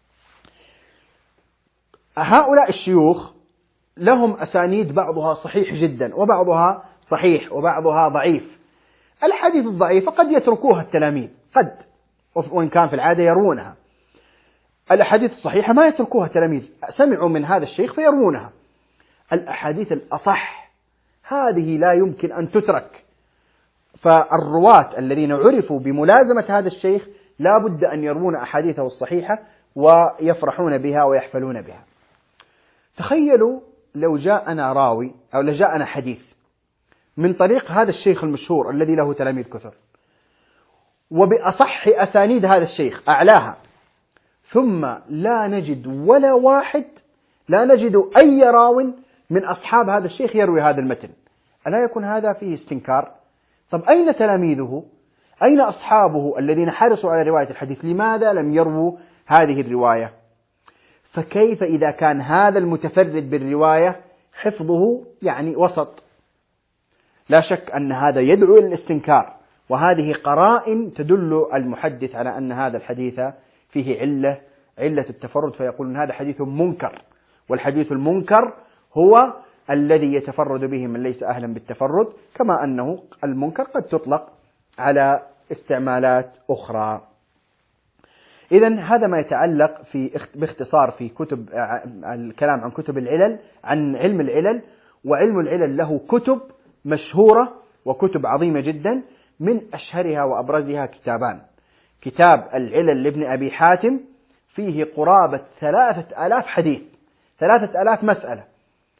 هؤلاء الشيوخ لهم أسانيد بعضها صحيح جدا وبعضها صحيح وبعضها ضعيف. الحديث الضعيفة قد يتركوها التلاميذ، قد، وإن كان في العادة يروونها. الأحاديث الصحيحة ما يتركوها التلاميذ، سمعوا من هذا الشيخ فيروونها. الأحاديث الأصح هذه لا يمكن أن تترك، فالرواة الذين عرفوا بملازمة هذا الشيخ لا بد أن يروون أحاديثه الصحيحة ويفرحون بها ويحفلون بها. تخيلوا لو جاءنا راوي أو لجاءنا حديث من طريق هذا الشيخ المشهور الذي له تلاميذ كثر، وبأصح أسانيد هذا الشيخ أعلاها، ثم لا نجد ولا واحد، لا نجد أي راو من أصحاب هذا الشيخ يروي هذا المتن. ألا يكون هذا فيه استنكار؟ طب أين تلاميذه؟ أين أصحابه الذين حرصوا على رواية الحديث؟ لماذا لم يروا هذه الرواية؟ فكيف إذا كان هذا المتفرد بالرواية حفظه يعني وسط؟ لا شك أن هذا يدعو إلى الاستنكار، وهذه قرائن تدل المحدث على أن هذا الحديث فيه علة التفرد، فيقولون هذا حديث منكر. والحديث المنكر هو الذي يتفرد به من ليس أهلا بالتفرد، كما أنه المنكر قد تطلق على استعمالات أخرى. إذن هذا ما يتعلق باختصار في كتب الكلام عن كتب العلل، عن علم العلل. وعلم العلل له كتب مشهورة وكتب عظيمة جدا، من أشهرها وأبرزها كتابان: كتاب العلل لابن أبي حاتم فيه قرابة 3000 حديث، 3000 مسألة،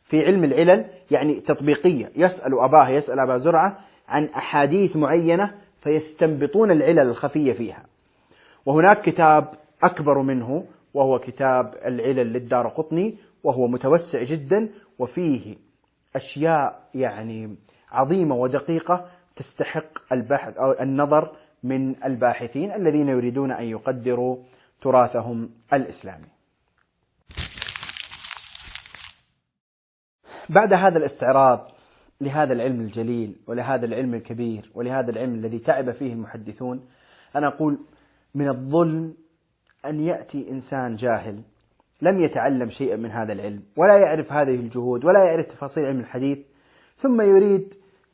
في علم العلل يعني تطبيقية، يسأل أباه يسأل أبا زرعة عن أحاديث معينة فيستنبطون العلل الخفية فيها. وهناك كتاب أكبر منه وهو كتاب العلل للدارقطني، وهو متوسع جدا وفيه أشياء يعني عظيمة ودقيقة تستحق البحث أو النظر من الباحثين الذين يريدون أن يقدروا تراثهم الإسلامي. بعد هذا الاستعراض لهذا العلم الجليل ولهذا العلم الكبير ولهذا العلم الذي تعب فيه المحدثون، أنا أقول من الظلم أن يأتي إنسان جاهل لم يتعلم شيئا من هذا العلم ولا يعرف هذه الجهود ولا يعرف تفاصيل علم الحديث، ثم يريد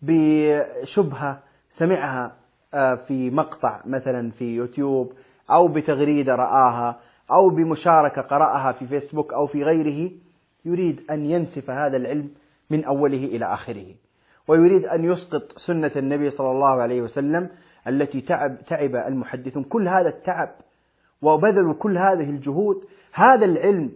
بشبهة سمعها في مقطع مثلا في يوتيوب أو بتغريدة رآها أو بمشاركة قرأها في فيسبوك أو في غيره، يريد أن ينسف هذا العلم من أوله إلى آخره، ويريد أن يسقط سنة النبي صلى الله عليه وسلم التي تعب المحدثون كل هذا التعب وبذلوا كل هذه الجهود. هذا العلم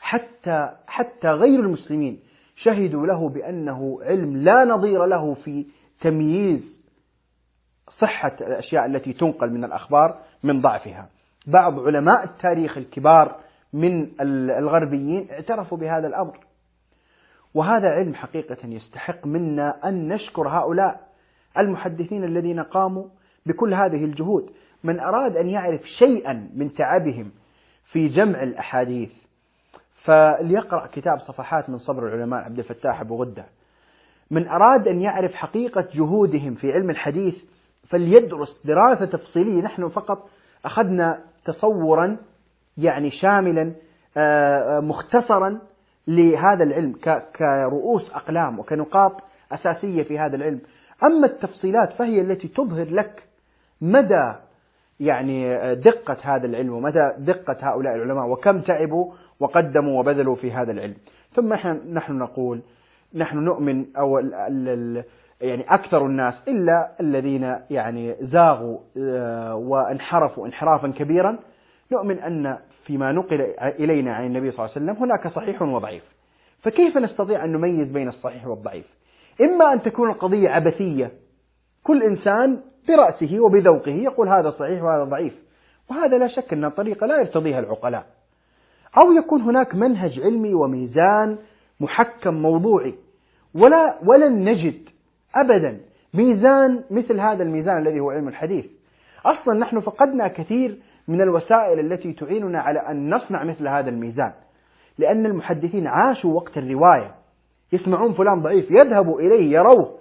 حتى غير المسلمين شهدوا له بأنه علم لا نظير له في تمييز صحة الأشياء التي تنقل من الأخبار من ضعفها. بعض علماء التاريخ الكبار من الغربيين اعترفوا بهذا الأمر، وهذا علم حقيقة يستحق منا أن نشكر هؤلاء المحدثين الذين قاموا بكل هذه الجهود. من أراد أن يعرف شيئا من تعبهم في جمع الأحاديث فليقرأ كتاب صفحات من صبر العلماء عبد الفتاح أبو غدة. من أراد أن يعرف حقيقة جهودهم في علم الحديث فليدرس دراسة تفصيلية. نحن فقط أخذنا تصورا يعني شاملا مختصرا لهذا العلم كرؤوس أقلام وكنقاط أساسية في هذا العلم. أما التفصيلات فهي التي تظهر لك مدى يعني دقة هذا العلم ومدى دقة هؤلاء العلماء وكم تعبوا وقدموا وبذلوا في هذا العلم. ثم نحن نقول نحن نؤمن أو يعني أكثر الناس إلا الذين يعني زاغوا وانحرفوا انحرافا كبيرا، نؤمن أن فيما نقل إلينا عن النبي صلى الله عليه وسلم هناك صحيح وضعيف. فكيف نستطيع أن نميز بين الصحيح والضعيف؟ إما أن تكون القضية عبثية، كل إنسان برأسه وبذوقه يقول هذا صحيح وهذا ضعيف، وهذا لا شك أنها طريقة لا يرتضيها العقلاء. أو يكون هناك منهج علمي وميزان محكم موضوعي، ولن نجد أبدا ميزان مثل هذا الميزان الذي هو علم الحديث. أصلا نحن فقدنا كثير من الوسائل التي تعيننا على أن نصنع مثل هذا الميزان، لأن المحدثين عاشوا وقت الرواية، يسمعون فلان ضعيف يذهبوا إليه يروه،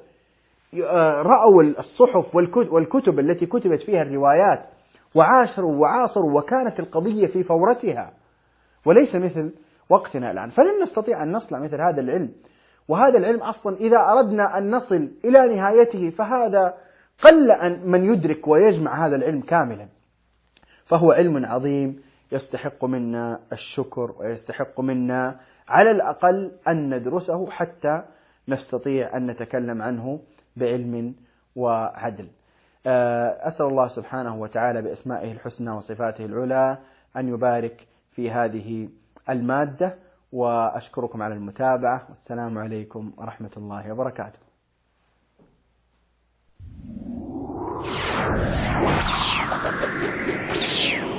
رأوا الصحف والكتب التي كتبت فيها الروايات وعاشروا وعاصروا، وكانت القضية في فورتها وليس مثل وقتنا الآن. فلن نستطيع أن نصنع مثل هذا العلم. وهذا العلم أصلا إذا أردنا أن نصل إلى نهايته فهذا قل أن من يدرك ويجمع هذا العلم كاملا. فهو علم عظيم يستحق منا الشكر ويستحق منا على الأقل أن ندرسه حتى نستطيع أن نتكلم عنه بعلم وعدل. أسأل الله سبحانه وتعالى بأسمائه الحسنى وصفاته العلى أن يبارك في هذه المادة، وأشكركم على المتابعة، والسلام عليكم ورحمة الله وبركاته.